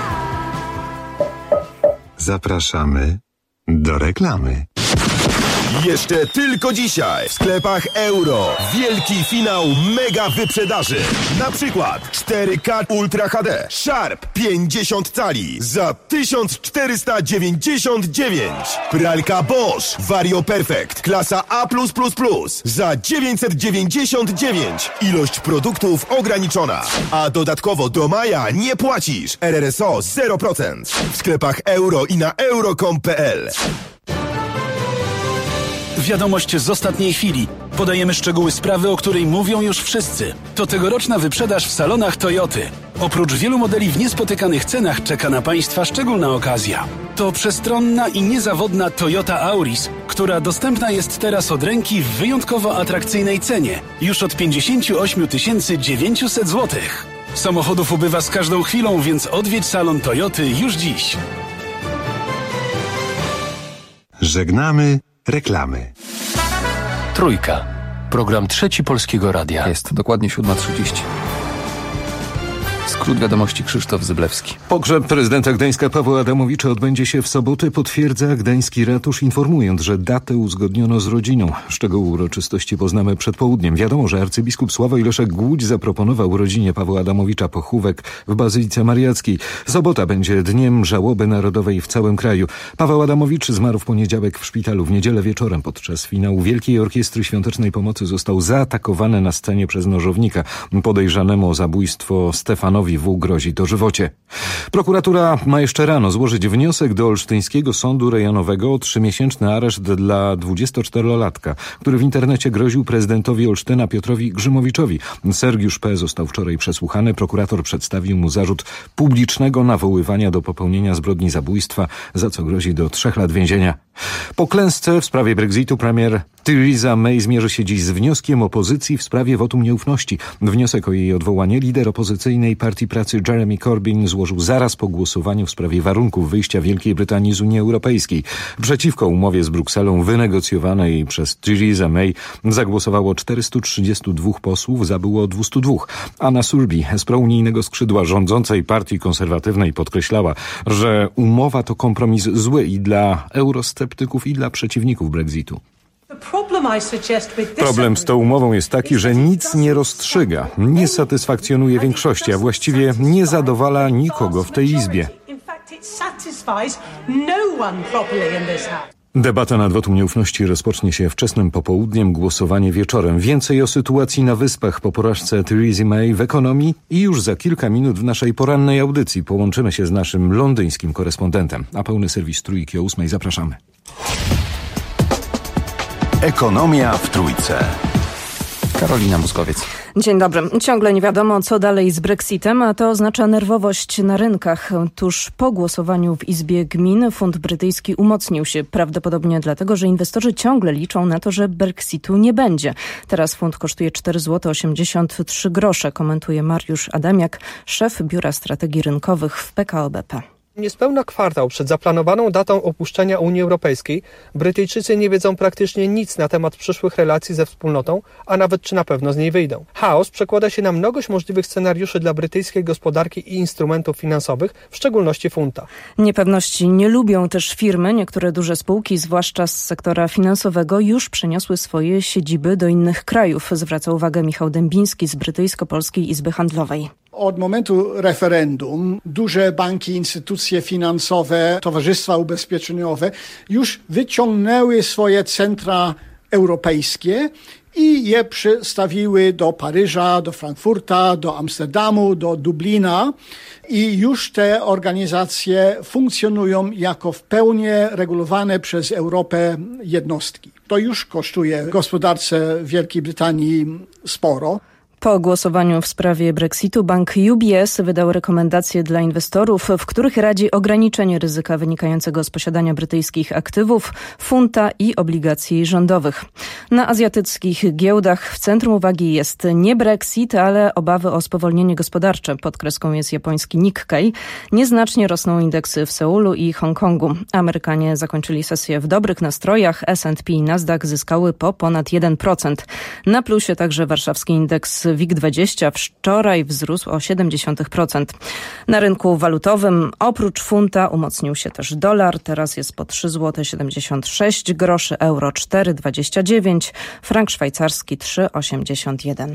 Zapraszamy do reklamy. Jeszcze tylko dzisiaj w sklepach Euro wielki finał mega wyprzedaży. Na przykład cztery K Ultra H D Sharp pięćdziesiąt cali za tysiąc czterysta dziewięćdziesiąt dziewięć. Pralka Bosch Vario Perfect klasa A plus plus plus za dziewięćset dziewięćdziesiąt dziewięć. Ilość produktów ograniczona. A dodatkowo do maja nie płacisz. R R S O zero procent. W sklepach Euro i na euro kropka com kropka p l. Wiadomość z ostatniej chwili. Podajemy szczegóły sprawy, o której mówią już wszyscy. To tegoroczna wyprzedaż w salonach Toyoty. Oprócz wielu modeli w niespotykanych cenach czeka na Państwa szczególna okazja. To przestronna i niezawodna Toyota Auris, która dostępna jest teraz od ręki w wyjątkowo atrakcyjnej cenie. Już od pięćdziesiąt osiem tysięcy dziewięćset złotych. Samochodów ubywa z każdą chwilą, więc odwiedź salon Toyoty już dziś. Żegnamy reklamy. Trójka. Program Trzeci Polskiego Radia. Jest dokładnie siódma trzydzieści. Skrót wiadomości Krzysztof Zyblewski. Pogrzeb prezydenta Gdańska Pawła Adamowicza odbędzie się w sobotę, potwierdza gdański ratusz, informując, że datę uzgodniono z rodziną. Szczegóły uroczystości poznamy przed południem. Wiadomo, że arcybiskup Sławoj Leszek Głódź zaproponował rodzinie Pawła Adamowicza pochówek w Bazylice Mariackiej. Sobota będzie dniem żałoby narodowej w całym kraju. Paweł Adamowicz zmarł w poniedziałek w szpitalu. W niedzielę wieczorem podczas finału Wielkiej Orkiestry Świątecznej Pomocy został zaatakowany na scenie przez nożownika. Podejrzanemu o zabójstwo Stefanowi W. grozi dożywocie. Prokuratura ma jeszcze rano złożyć wniosek do olsztyńskiego sądu rejonowego o trzymiesięczny areszt dla dwudziestoczterolatka, który w internecie groził prezydentowi Olsztyna Piotrowi Grzymowiczowi. Sergiusz P. został wczoraj przesłuchany. Prokurator przedstawił mu zarzut publicznego nawoływania do popełnienia zbrodni zabójstwa, za co grozi do trzech lat więzienia. Po klęsce w sprawie Brexitu premier Theresa May zmierzy się dziś z wnioskiem opozycji w sprawie wotum nieufności. Wniosek o jej odwołanie lider opozycyjnej Partii Pracy Jeremy Corbyn złożył zaraz po głosowaniu w sprawie warunków wyjścia Wielkiej Brytanii z Unii Europejskiej. Przeciwko umowie z Brukselą wynegocjowanej przez Theresa May zagłosowało czterystu trzydziestu dwóch posłów, za było dwieście dwa. Anna Surby z prounijnego skrzydła rządzącej Partii Konserwatywnej podkreślała, że umowa to kompromis zły i dla eurosceptyków, i dla przeciwników Brexitu. Problem z tą umową jest taki, że nic nie rozstrzyga, nie satysfakcjonuje większości, a właściwie nie zadowala nikogo w tej Izbie. Debata nad wotum nieufności rozpocznie się wczesnym popołudniem, głosowanie wieczorem. Więcej o sytuacji na Wyspach po porażce Theresa May w ekonomii i już za kilka minut w naszej porannej audycji połączymy się z naszym londyńskim korespondentem. A pełny serwis Trójki o ósmej zapraszamy. Ekonomia w Trójce. Karolina Muskowiec. Dzień dobry. Ciągle nie wiadomo, co dalej z Brexitem, a to oznacza nerwowość na rynkach. Tuż po głosowaniu w Izbie Gmin funt brytyjski umocnił się, prawdopodobnie dlatego, że inwestorzy ciągle liczą na to, że Brexitu nie będzie. Teraz funt kosztuje cztery złote osiemdziesiąt trzy grosze, komentuje Mariusz Adamiak, szef Biura Strategii Rynkowych w P K O B P. Niespełna kwartał przed zaplanowaną datą opuszczenia Unii Europejskiej Brytyjczycy nie wiedzą praktycznie nic na temat przyszłych relacji ze wspólnotą, a nawet czy na pewno z niej wyjdą. Chaos przekłada się na mnogość możliwych scenariuszy dla brytyjskiej gospodarki i instrumentów finansowych, w szczególności funta. Niepewności nie lubią też firmy. Niektóre duże spółki, zwłaszcza z sektora finansowego, już przeniosły swoje siedziby do innych krajów, zwraca uwagę Michał Dębiński z Brytyjsko-Polskiej Izby Handlowej. Od momentu referendum duże banki, instytucje finansowe, towarzystwa ubezpieczeniowe już wyciągnęły swoje centra europejskie i je przystawiły do Paryża, do Frankfurta, do Amsterdamu, do Dublina i już te organizacje funkcjonują jako w pełni regulowane przez Europę jednostki. To już kosztuje gospodarce Wielkiej Brytanii sporo. Po głosowaniu w sprawie Brexitu bank U B S wydał rekomendacje dla inwestorów, w których radzi ograniczenie ryzyka wynikającego z posiadania brytyjskich aktywów, funta i obligacji rządowych. Na azjatyckich giełdach w centrum uwagi jest nie Brexit, ale obawy o spowolnienie gospodarcze. Pod kreską jest japoński Nikkei. Nieznacznie rosną indeksy w Seulu i Hongkongu. Amerykanie zakończyli sesję w dobrych nastrojach. S and P i Nasdaq zyskały po ponad jeden procent. Na plusie także warszawski indeks W I G dwadzieścia wczoraj wzrósł o siedem dziesiątych procent. Na rynku walutowym oprócz funta umocnił się też dolar. Teraz jest po trzy złote siedemdziesiąt sześć groszy, euro cztery dwadzieścia dziewięć, frank szwajcarski trzy osiemdziesiąt jeden.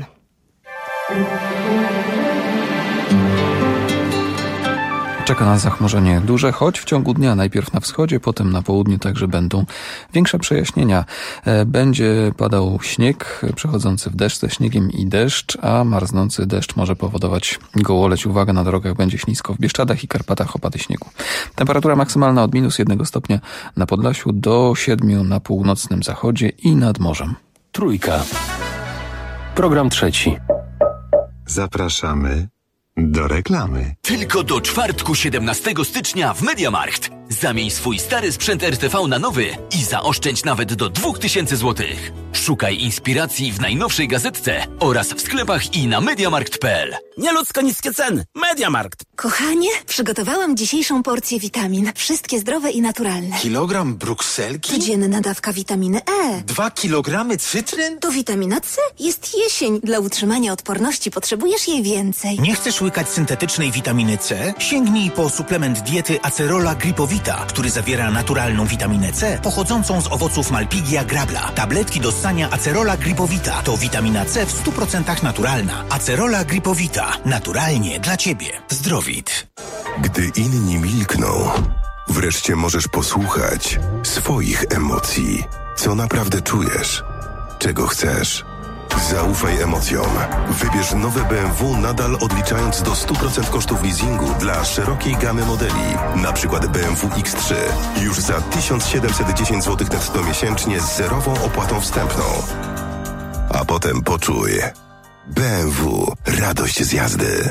Czeka nas zachmurzenie duże, choć w ciągu dnia najpierw na wschodzie, potem na południu także będą większe przejaśnienia. Będzie padał śnieg przechodzący w deszcz ze śniegiem i deszcz, a marznący deszcz może powodować gołoleć. Uwaga, na drogach będzie ślisko. W Bieszczadach i Karpatach opady śniegu. Temperatura maksymalna od minus jednego stopnia na Podlasiu do siedmiu na północnym zachodzie i nad morzem. Trójka. Program trzeci. Zapraszamy do reklamy. Tylko do czwartku siedemnastego stycznia w MediaMarkt. Zamień swój stary sprzęt R T V na nowy i zaoszczędź nawet do dwa tysiące złotych. Szukaj inspiracji w najnowszej gazetce oraz w sklepach i na mediamarkt kropka p l. Nieludzko niskie ceny. MediaMarkt. Kochanie, przygotowałam dzisiejszą porcję witamin. Wszystkie zdrowe i naturalne. Kilogram brukselki? Codzienna dawka witaminy E. Dwa kilogramy cytryn? To witamina C. Jest jesień. Dla utrzymania odporności potrzebujesz jej więcej. Nie chcesz łykać syntetycznej witaminy C? Sięgnij po suplement diety Acerola Gripowita, który zawiera naturalną witaminę C pochodzącą z owoców Malpighia grabla. Tabletki do ssania Acerola Gripowita to witamina C w stu procentach naturalna. Acerola Gripowita. Naturalnie dla Ciebie. Zdrowit. Gdy inni milkną, wreszcie możesz posłuchać swoich emocji. Co naprawdę czujesz? Czego chcesz? Zaufaj emocjom. Wybierz nowe B M W nadal odliczając do stu procent kosztów leasingu dla szerokiej gamy modeli. Na przykład B M W X trzy. Już za tysiąc siedemset dziesięć złotych netto miesięcznie z zerową opłatą wstępną. A potem poczuj. B M W. Radość z jazdy.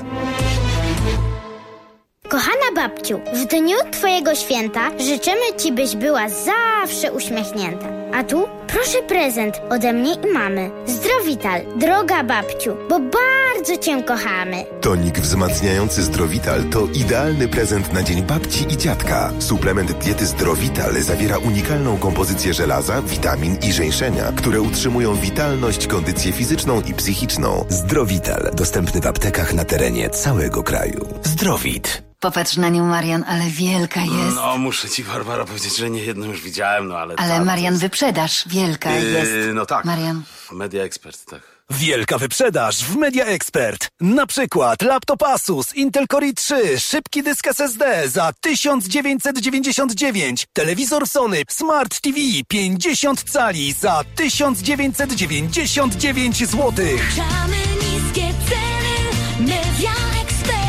Kochana babciu, w dniu Twojego święta życzymy Ci, byś była zawsze uśmiechnięta. A tu proszę prezent ode mnie i mamy. Zdrowital, droga babciu, bo bardzo Cię kochamy. Tonik wzmacniający Zdrowital to idealny prezent na dzień babci i dziadka. Suplement diety Zdrowital zawiera unikalną kompozycję żelaza, witamin i żeńszenia, które utrzymują witalność, kondycję fizyczną i psychiczną. Zdrowital, dostępny w aptekach na terenie całego kraju. Zdrowit. Popatrz na nią, Marian, ale wielka jest. No, muszę ci, Barbara, powiedzieć, że nie jedną już widziałem, no ale... Ale ta, Marian, jest... wyprzedaż, wielka yy, jest. No tak. Marian. Media Expert, tak. Wielka wyprzedaż w Media Expert. Na przykład laptop Asus Intel Core i trzy, szybki dysk S S D za tysiąc dziewięćset dziewięćdziesiąt dziewięć, telewizor Sony Smart T V pięćdziesiąt cali za tysiąc dziewięćset dziewięćdziesiąt dziewięć złotych. Niskie ceny, Media Expert.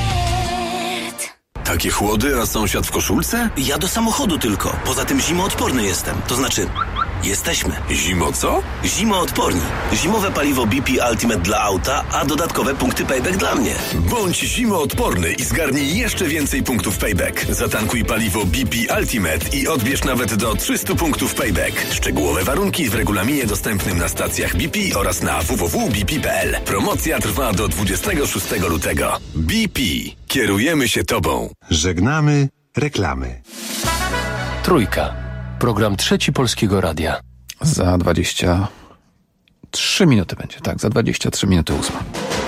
Takie chłody, a sąsiad w koszulce? Ja do samochodu tylko. Poza tym zimoodporny jestem. To znaczy, jesteśmy. Zimo co? Zimoodporni. Zimowe paliwo B P Ultimate dla auta, a dodatkowe punkty payback dla mnie. Bądź zimoodporny i zgarnij jeszcze więcej punktów payback. Zatankuj paliwo B P Ultimate i odbierz nawet do trzystu punktów payback. Szczegółowe warunki w regulaminie dostępnym na stacjach B P oraz na w w w kropka b p kropka p l. Promocja trwa do dwudziestego szóstego lutego. B P. Kierujemy się Tobą. Żegnamy reklamy. Trójka. Program Trzeci Polskiego Radia. Za dwadzieścia trzy minuty będzie, tak, za dwadzieścia trzy minuty ósma.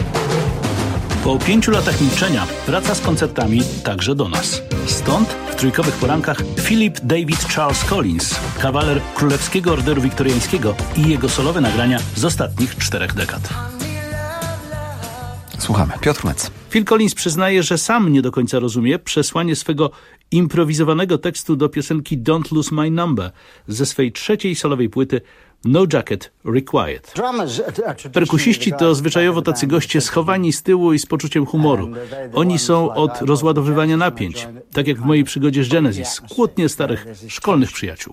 Po pięciu latach milczenia wraca z koncertami także do nas. Stąd w trójkowych porankach Philip David Charles Collins, kawaler Królewskiego Orderu Wiktoriańskiego i jego solowe nagrania z ostatnich czterech dekad. Słuchamy. Piotr Mec. Phil Collins przyznaje, że sam nie do końca rozumie przesłanie swego improwizowanego tekstu do piosenki Don't Lose My Number ze swej trzeciej solowej płyty No Jacket Required. Perkusiści to zwyczajowo tacy goście schowani z tyłu i z poczuciem humoru. Oni są od rozładowywania napięć, tak jak w mojej przygodzie z Genesis, kłótnie starych szkolnych przyjaciół.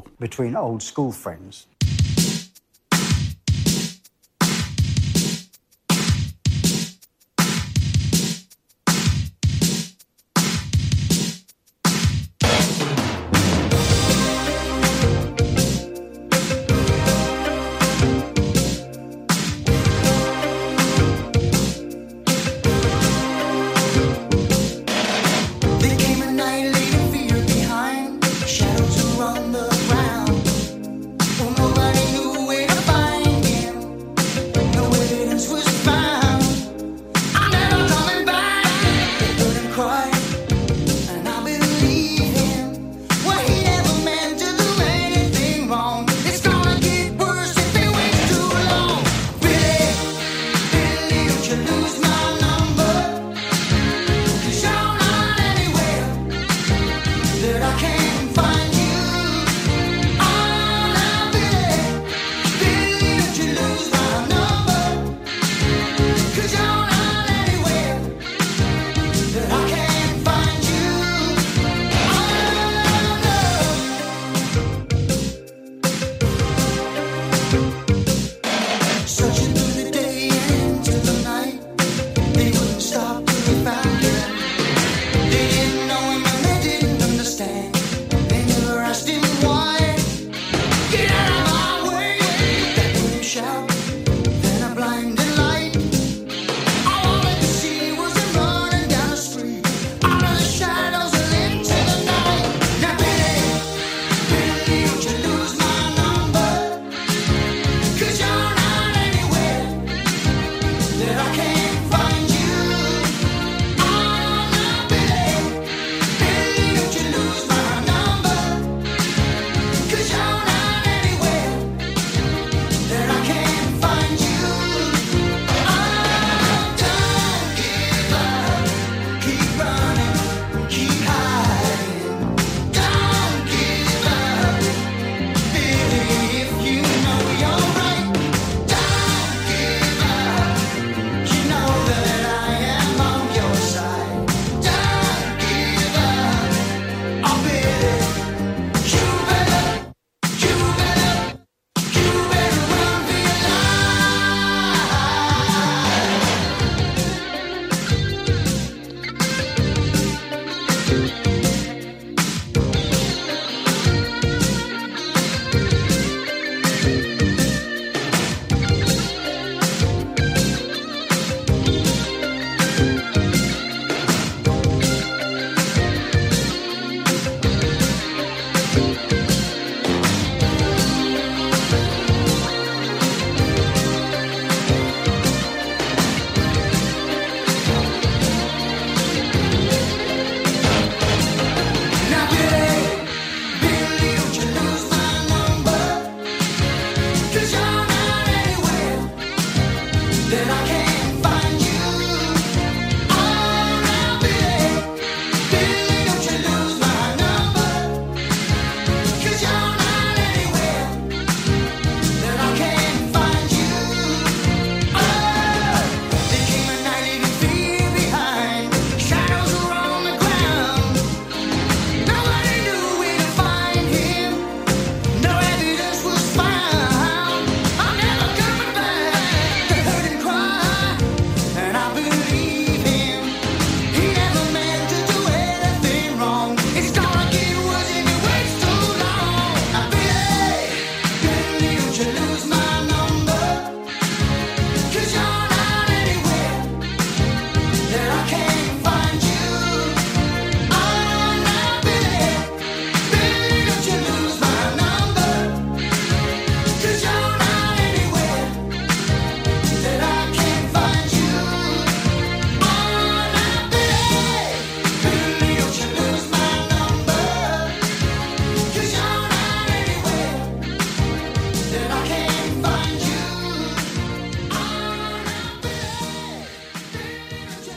Shadows around the ground. Oh, no.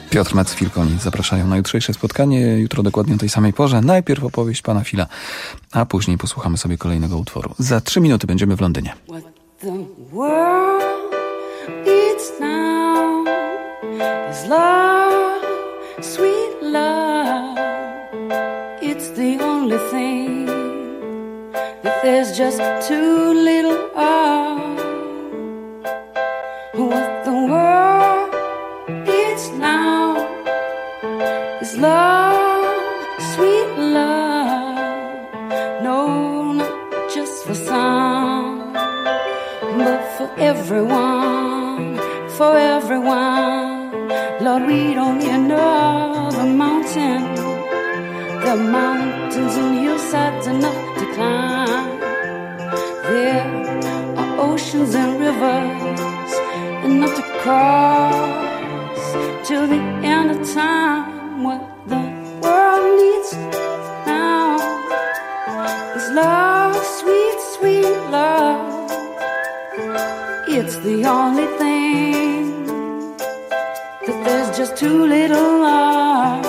Piotr Metz-Filkoni zapraszają na jutrzejsze spotkanie. Jutro dokładnie o tej samej porze. Najpierw opowieść pana Fila, a później posłuchamy sobie kolejnego utworu. Za trzy minuty będziemy w Londynie. What the world needs now is love, sweet love. It's the only thing that there's just too little of. What the world needs now is love, sweet love. No, not just for some, but for everyone, for everyone. Lord, we don't need another mountain. The mountains and hillsides enough to climb. There are oceans and rivers enough to cross till the end of time. What the world needs now is love, sweet, sweet love. It's the only thing that there's just too little of.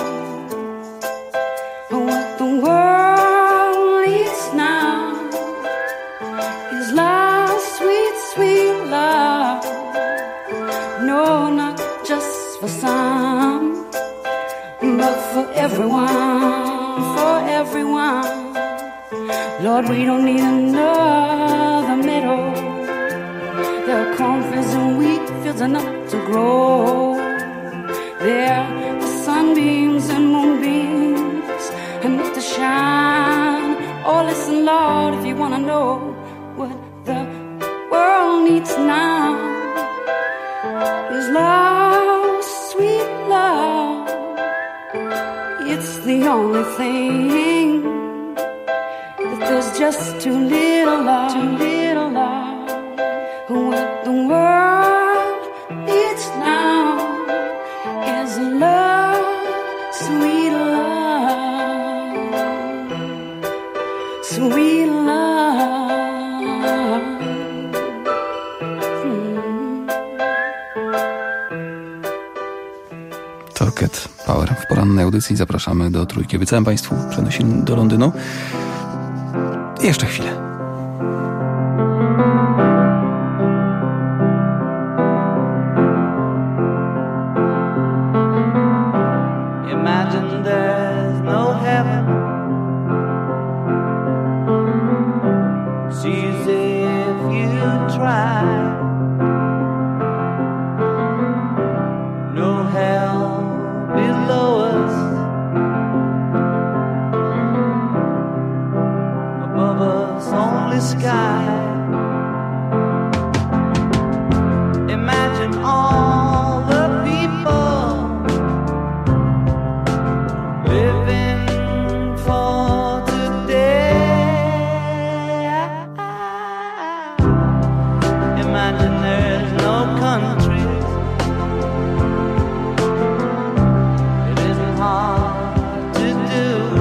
What the world needs now is love, sweet, sweet love. No, not just for some, but for everyone, for everyone. Lord, we don't need another meadow. There are cornfields and wheat fields enough to grow. There are sunbeams and moonbeams enough to shine. Oh, listen, Lord, if you want to know what the world needs now is love, sweet love. It's the only thing that there's just too little of, too little of. What the world needs now is love, sweet love, sweet love. Hmm. Rocket Power. W porannej audycji zapraszamy do Trójki. Obiecałem Państwu przenosimy do Londynu. I jeszcze chwilę. Imagine there's no heaven. It's easy if you try. No hell below us. Above us only sky. Imagine all the people living for today. Imagine there's no countries. It isn't hard to do.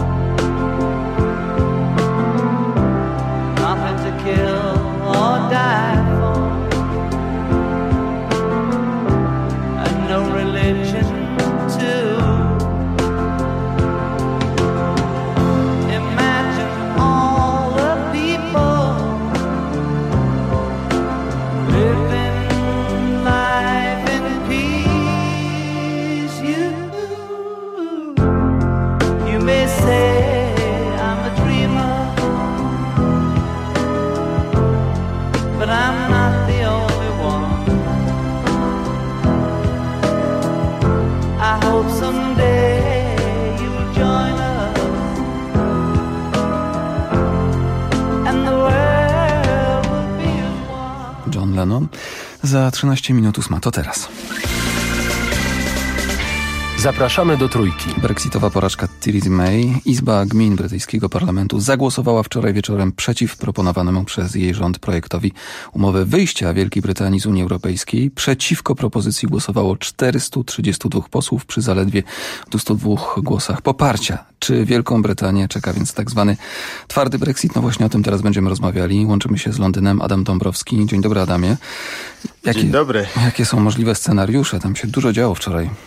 Nothing to kill or die for, and no religion too. Imagine all the people living life in peace. You, you may say I'm a dreamer, but I'm not the only one. I hope someday you'll join us, and the world will be as one. John Lennon. Za trzynaście minut ósma. To teraz. Zapraszamy do Trójki. Brexitowa porażka Theresa May. Izba Gmin brytyjskiego parlamentu zagłosowała wczoraj wieczorem przeciw proponowanemu przez jej rząd projektowi umowy wyjścia Wielkiej Brytanii z Unii Europejskiej. Przeciwko propozycji głosowało czterystu trzydziestu dwóch posłów przy zaledwie dwustu dwóch głosach poparcia. Czy Wielką Brytanię czeka więc tak zwany twardy Brexit? No właśnie o tym teraz będziemy rozmawiali. Łączymy się z Londynem. Adam Dąbrowski. Dzień dobry, Adamie. Jakie, Dzień dobry. Jakie są możliwe scenariusze? Tam się dużo działo wczoraj.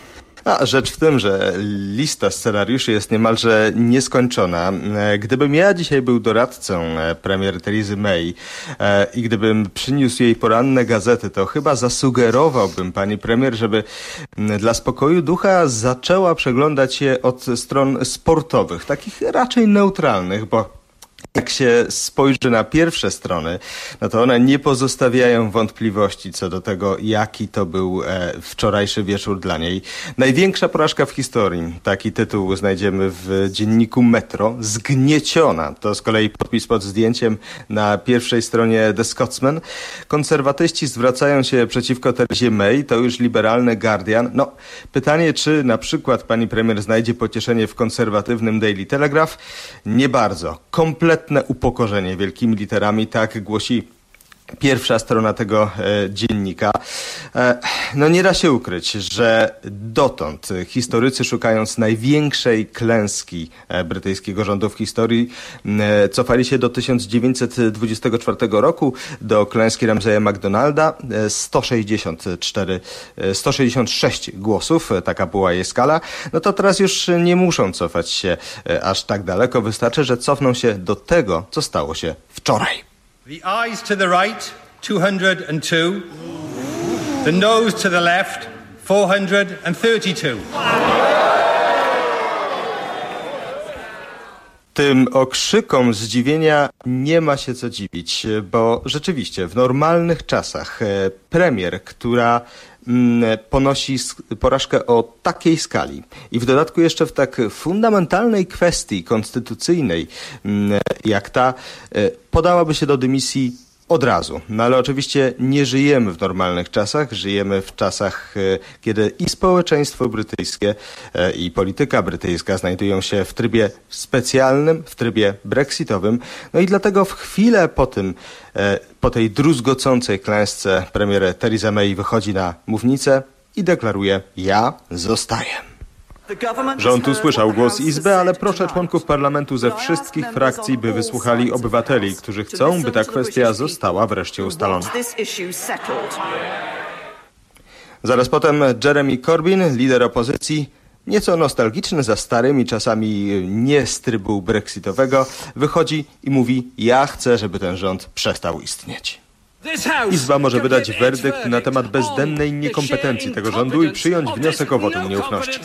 A rzecz w tym, że lista scenariuszy jest niemalże nieskończona. Gdybym ja dzisiaj był doradcą premier Teresy May i gdybym przyniósł jej poranne gazety, to chyba zasugerowałbym pani premier, żeby dla spokoju ducha zaczęła przeglądać je od stron sportowych, takich raczej neutralnych, bo jak się spojrzy na pierwsze strony, no to one nie pozostawiają wątpliwości co do tego, jaki to był e, wczorajszy wieczór dla niej. Największa porażka w historii. Taki tytuł znajdziemy w dzienniku Metro. Zgnieciona. To z kolei podpis pod zdjęciem na pierwszej stronie The Scotsman. Konserwatyści zwracają się przeciwko Teresie May. To już liberalny Guardian. No, pytanie, czy na przykład pani premier znajdzie pocieszenie w konserwatywnym Daily Telegraph? Nie bardzo. Kompletnie upokorzenie wielkimi literami, tak głosi pierwsza strona tego e, dziennika. E, no nie da się ukryć, że dotąd historycy, szukając największej klęski e, brytyjskiego rządu w historii, e, cofali się do tysiąc dziewięćset dwudziestego czwartego roku, do klęski Ramsaya MacDonalda. E, sto sześćdziesiąt cztery, e, sto sześćdziesiąt sześć głosów, e, taka była jej skala. No to teraz już nie muszą cofać się e, aż tak daleko. Wystarczy, że cofną się do tego, co stało się wczoraj. The eyes to the right, two hundred two. The nose to the left, four hundred thirty-two. Tym okrzykom zdziwienia nie ma się co dziwić, bo rzeczywiście w normalnych czasach premier, która ponosi porażkę o takiej skali i w dodatku jeszcze w tak fundamentalnej kwestii konstytucyjnej jak ta, podałaby się do dymisji od razu. No ale oczywiście nie żyjemy w normalnych czasach, żyjemy w czasach, kiedy i społeczeństwo brytyjskie, i polityka brytyjska znajdują się w trybie specjalnym, w trybie brexitowym. No i dlatego w chwilę po tym, po tej druzgocącej klęsce premier Theresa May wychodzi na mównicę i deklaruje: ja zostaję. Rząd usłyszał głos Izby, ale proszę członków parlamentu ze wszystkich frakcji, by wysłuchali obywateli, którzy chcą, by ta kwestia została wreszcie ustalona. Zaraz potem Jeremy Corbyn, lider opozycji, nieco nostalgiczny za starymi czasami nie z trybu brexitowego, wychodzi i mówi: ja chcę, żeby ten rząd przestał istnieć. Izba może wydać werdykt na temat bezdennej niekompetencji tego rządu i przyjąć wniosek o wotum nieufności.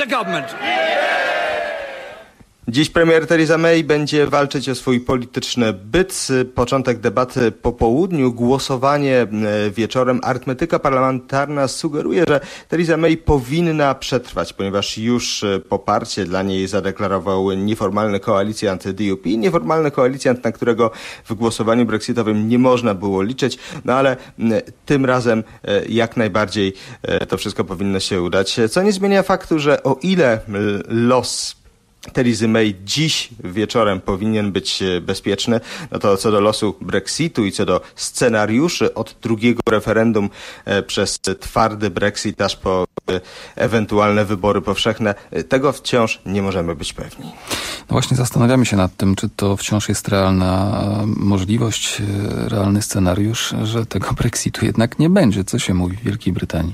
Dziś premier Theresa May będzie walczyć o swój polityczny byt. Początek debaty po południu, głosowanie wieczorem. Arytmetyka parlamentarna sugeruje, że Theresa May powinna przetrwać, ponieważ już poparcie dla niej zadeklarował nieformalny koalicjant D U P. Nieformalny koalicjant, na którego w głosowaniu brexitowym nie można było liczyć, no ale tym razem jak najbardziej to wszystko powinno się udać. Co nie zmienia faktu, że o ile los Teresy May dziś wieczorem powinien być bezpieczny, no to co do losu Brexitu i co do scenariuszy od drugiego referendum przez twardy Brexit aż po ewentualne wybory powszechne, tego wciąż nie możemy być pewni. No właśnie zastanawiamy się nad tym, czy to wciąż jest realna możliwość, realny scenariusz, że tego Brexitu jednak nie będzie. Co się mówi w Wielkiej Brytanii?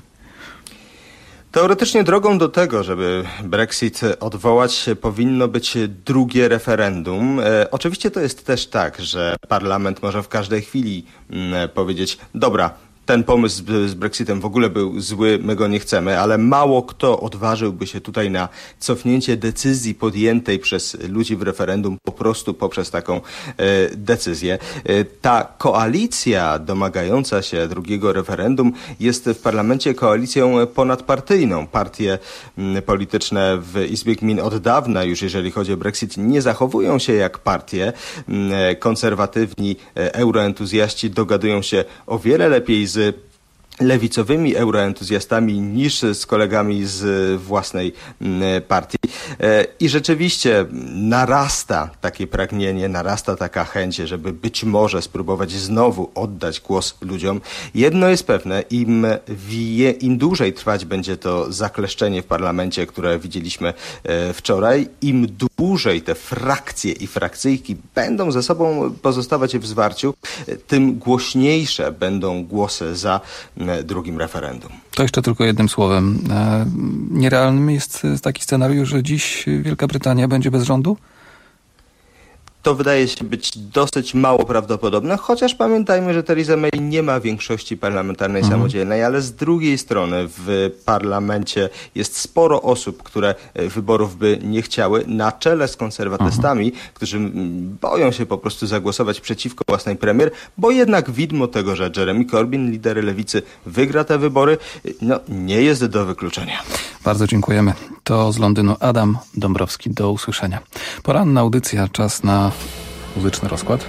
Teoretycznie drogą do tego, żeby Brexit odwołać, powinno być drugie referendum. E, oczywiście to jest też tak, że parlament może w każdej chwili mm, powiedzieć: dobra, ten pomysł z Brexitem w ogóle był zły, my go nie chcemy, ale mało kto odważyłby się tutaj na cofnięcie decyzji podjętej przez ludzi w referendum po prostu poprzez taką e, decyzję. E, ta koalicja domagająca się drugiego referendum jest w parlamencie koalicją ponadpartyjną. Partie m, polityczne w Izbie Gmin od dawna już, jeżeli chodzi o Brexit, nie zachowują się jak partie. M, konserwatywni e, euroentuzjaści dogadują się o wiele lepiej z z lewicowymi euroentuzjastami niż z kolegami z własnej partii. I rzeczywiście narasta takie pragnienie, narasta taka chęć, żeby być może spróbować znowu oddać głos ludziom. Jedno jest pewne, im, wie, im dłużej trwać będzie to zakleszczenie w parlamencie, które widzieliśmy wczoraj, im dłużej te frakcje i frakcyjki będą ze sobą pozostawać w zwarciu, tym głośniejsze będą głosy za drugim referendum. To jeszcze tylko jednym słowem. Nierealnym jest taki scenariusz, że dziś Wielka Brytania będzie bez rządu? To wydaje się być dosyć mało prawdopodobne, chociaż pamiętajmy, że Theresa May nie ma większości parlamentarnej mhm. samodzielnej, ale z drugiej strony w parlamencie jest sporo osób, które wyborów by nie chciały, na czele z konserwatystami, mhm. którzy boją się po prostu zagłosować przeciwko własnej premier, bo jednak widmo tego, że Jeremy Corbyn, lider lewicy, wygra te wybory, no nie jest do wykluczenia. Bardzo dziękujemy. To z Londynu Adam Dąbrowski. Do usłyszenia. Poranna audycja, czas na muzyczny rozkład.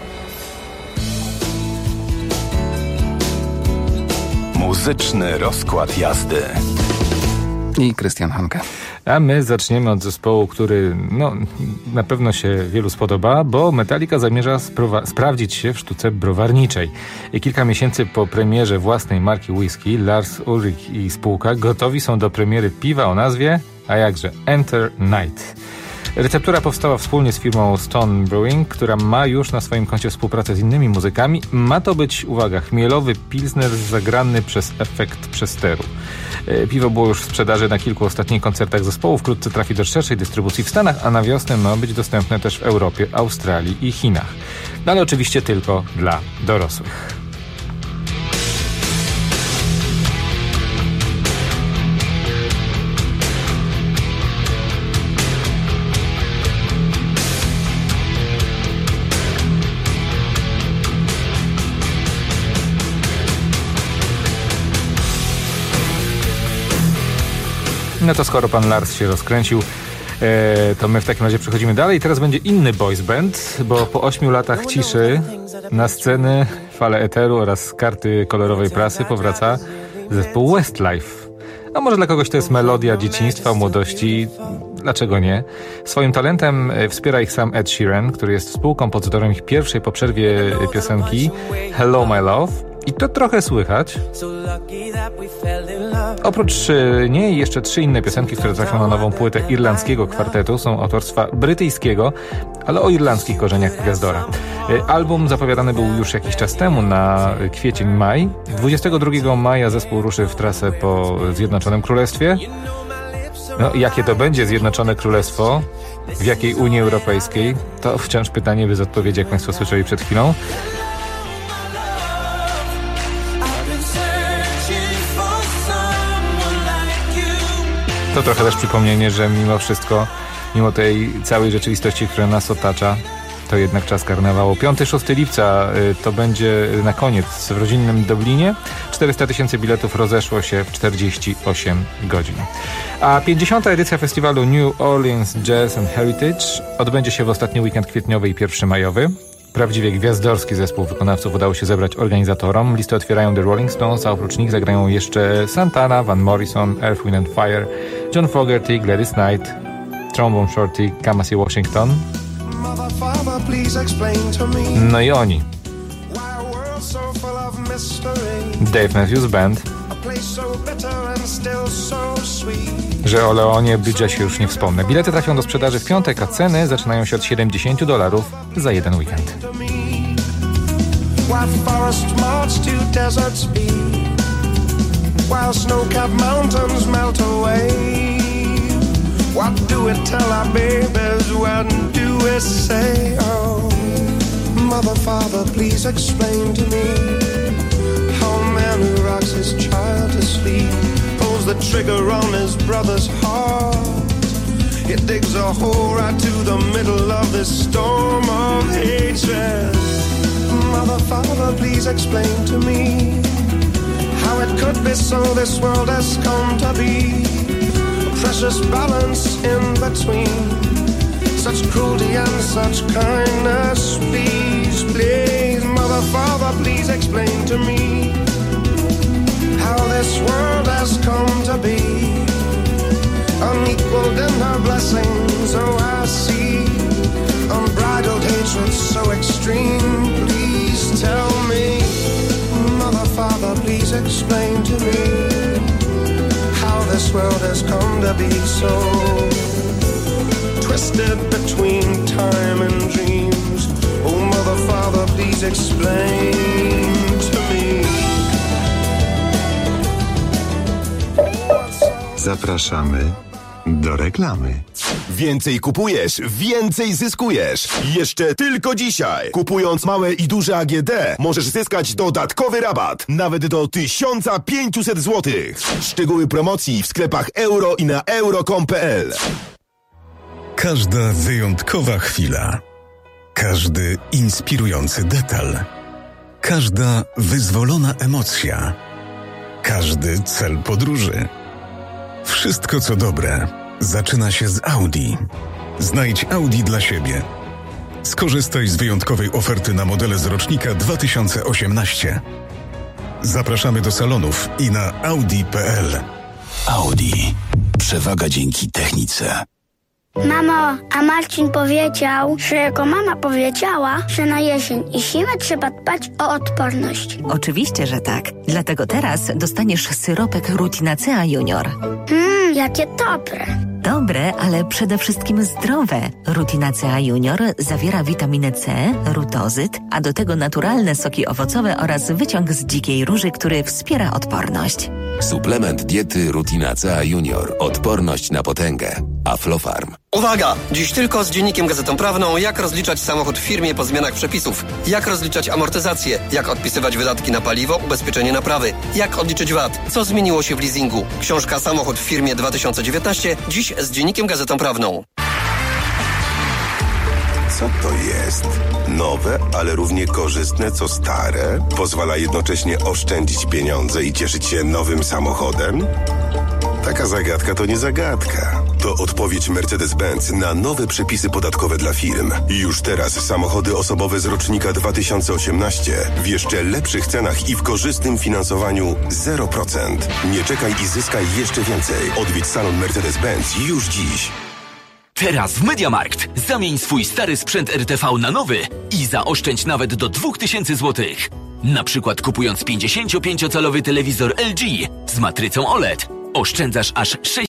Muzyczny rozkład jazdy. I Krystian Hanke. A my zaczniemy od zespołu, który no, na pewno się wielu spodoba, bo Metallica zamierza spro- sprawdzić się w sztuce browarniczej. I kilka miesięcy po premierze własnej marki whisky, Lars Ulrich i spółka gotowi są do premiery piwa o nazwie, a jakże, Enter Night. Receptura powstała wspólnie z firmą Stone Brewing, która ma już na swoim koncie współpracę z innymi muzykami. Ma to być, uwaga, chmielowy pilsner zagrany przez efekt przesteru. Piwo było już w sprzedaży na kilku ostatnich koncertach zespołu, wkrótce trafi do szerszej dystrybucji w Stanach, a na wiosnę ma być dostępne też w Europie, Australii i Chinach. No ale oczywiście tylko dla dorosłych. No to skoro pan Lars się rozkręcił, e, to my w takim razie przechodzimy dalej. Teraz będzie inny boys band, bo po ośmiu latach ciszy na sceny, fale eteru oraz karty kolorowej prasy powraca zespół Westlife. A może dla kogoś to jest melodia dzieciństwa, młodości, dlaczego nie? Swoim talentem wspiera ich sam Ed Sheeran, który jest współkompozytorem ich pierwszej po przerwie piosenki Hello My Love. I to trochę słychać. Oprócz niej jeszcze trzy inne piosenki, które trafią na nową płytę irlandzkiego kwartetu, są autorstwa brytyjskiego, ale o irlandzkich korzeniach gwiazdora. Album zapowiadany był już jakiś czas temu na kwiecień-maj. dwudziestego drugiego maja zespół ruszy w trasę po Zjednoczonym Królestwie. No i jakie to będzie Zjednoczone Królestwo? W jakiej Unii Europejskiej? To wciąż pytanie bez odpowiedzi, jak Państwo słyszeli przed chwilą. To trochę też przypomnienie, że mimo wszystko, mimo tej całej rzeczywistości, która nas otacza, to jednak czas karnawału. piątego szóstego lipca to będzie na koniec w rodzinnym Dublinie. czterysta tysięcy biletów rozeszło się w czterdzieści osiem godzin. A pięćdziesiąta edycja festiwalu New Orleans Jazz and Heritage odbędzie się w ostatni weekend kwietniowy i pierwszy majowy. Prawdziwie gwiazdorski zespół wykonawców udało się zebrać organizatorom. Listę otwierają The Rolling Stones, a oprócz nich zagrają jeszcze Santana, Van Morrison, Earth, Wind and Fire, John Fogerty, Gladys Knight, Trombone Shorty, Kamasi Washington. No i oni. Dave Matthews Band. Że o Leonie Bridgesie się już nie wspomnę. Bilety trafią do sprzedaży w piątek, a ceny zaczynają się od siedemdziesiąt dolarów za jeden weekend. While forest march to desert speed, while snow-capped mountains melt away, what do we tell our babies, what do we say? Oh, mother, father, please explain to me how a man who rocks his child to sleep pulls the trigger on his brother's heart. It digs a hole right to the middle of this storm of hatred. Mother, father, please explain to me how it could be so this world has come to be. A precious balance in between such cruelty and such kindness. Please, please, mother, father, please explain to me how this world has come to be. Unequaled in her blessings, oh I see unbridled hatred so extreme. Please tell me, mother, father, please explain to me how this world has come to be so twisted between time and dreams. Oh mother, father, please explain to me. Zapraszamy do reklamy. Więcej kupujesz, więcej zyskujesz. Jeszcze tylko dzisiaj. Kupując małe i duże A G D możesz zyskać dodatkowy rabat. Nawet do tysiąc pięćset złotych. Szczegóły promocji w sklepach euro i na euro kropka com kropka pe el. Każda wyjątkowa chwila. Każdy inspirujący detal. Każda wyzwolona emocja. Każdy cel podróży. Wszystko co dobre zaczyna się z Audi. Znajdź Audi dla siebie. Skorzystaj z wyjątkowej oferty na modele z rocznika dwa tysiące osiemnaście. Zapraszamy do salonów i na audi kropka pe el. Audi. Przewaga dzięki technice. Mamo, a Marcin powiedział, że jego mama powiedziała, że na jesień i zimę trzeba dbać o odporność. Oczywiście, że tak. Dlatego teraz dostaniesz syropek Rutinacea Junior. Mmm, jakie dobre. Dobre, ale przede wszystkim zdrowe. Rutinacea Junior zawiera witaminę C, rutozyt, a do tego naturalne soki owocowe oraz wyciąg z dzikiej róży, który wspiera odporność. Suplement diety Rutinacea Junior. Odporność na potęgę. Aflofarm. Uwaga! Dziś tylko z Dziennikiem Gazetą Prawną, jak rozliczać samochód w firmie po zmianach przepisów, jak rozliczać amortyzację, jak odpisywać wydatki na paliwo, ubezpieczenie naprawy, jak odliczyć V A T, co zmieniło się w leasingu. Książka Samochód w firmie dwa tysiące dziewiętnaście, dziś z Dziennikiem Gazetą Prawną. Co to jest? Nowe, ale równie korzystne co stare? Pozwala jednocześnie oszczędzić pieniądze i cieszyć się nowym samochodem? Taka zagadka to nie zagadka. To odpowiedź Mercedes-Benz na nowe przepisy podatkowe dla firm. Już teraz samochody osobowe z rocznika dwa tysiące osiemnaście w jeszcze lepszych cenach i w korzystnym finansowaniu zero procent. Nie czekaj i zyskaj jeszcze więcej. Odwiedź salon Mercedes-Benz już dziś. Teraz w MediaMarkt zamień swój stary sprzęt R T V na nowy i zaoszczędź nawet do dwa tysiące złotych. Na przykład kupując pięćdziesięciopięciocalowy telewizor L G z matrycą O L E D oszczędzasz aż sześć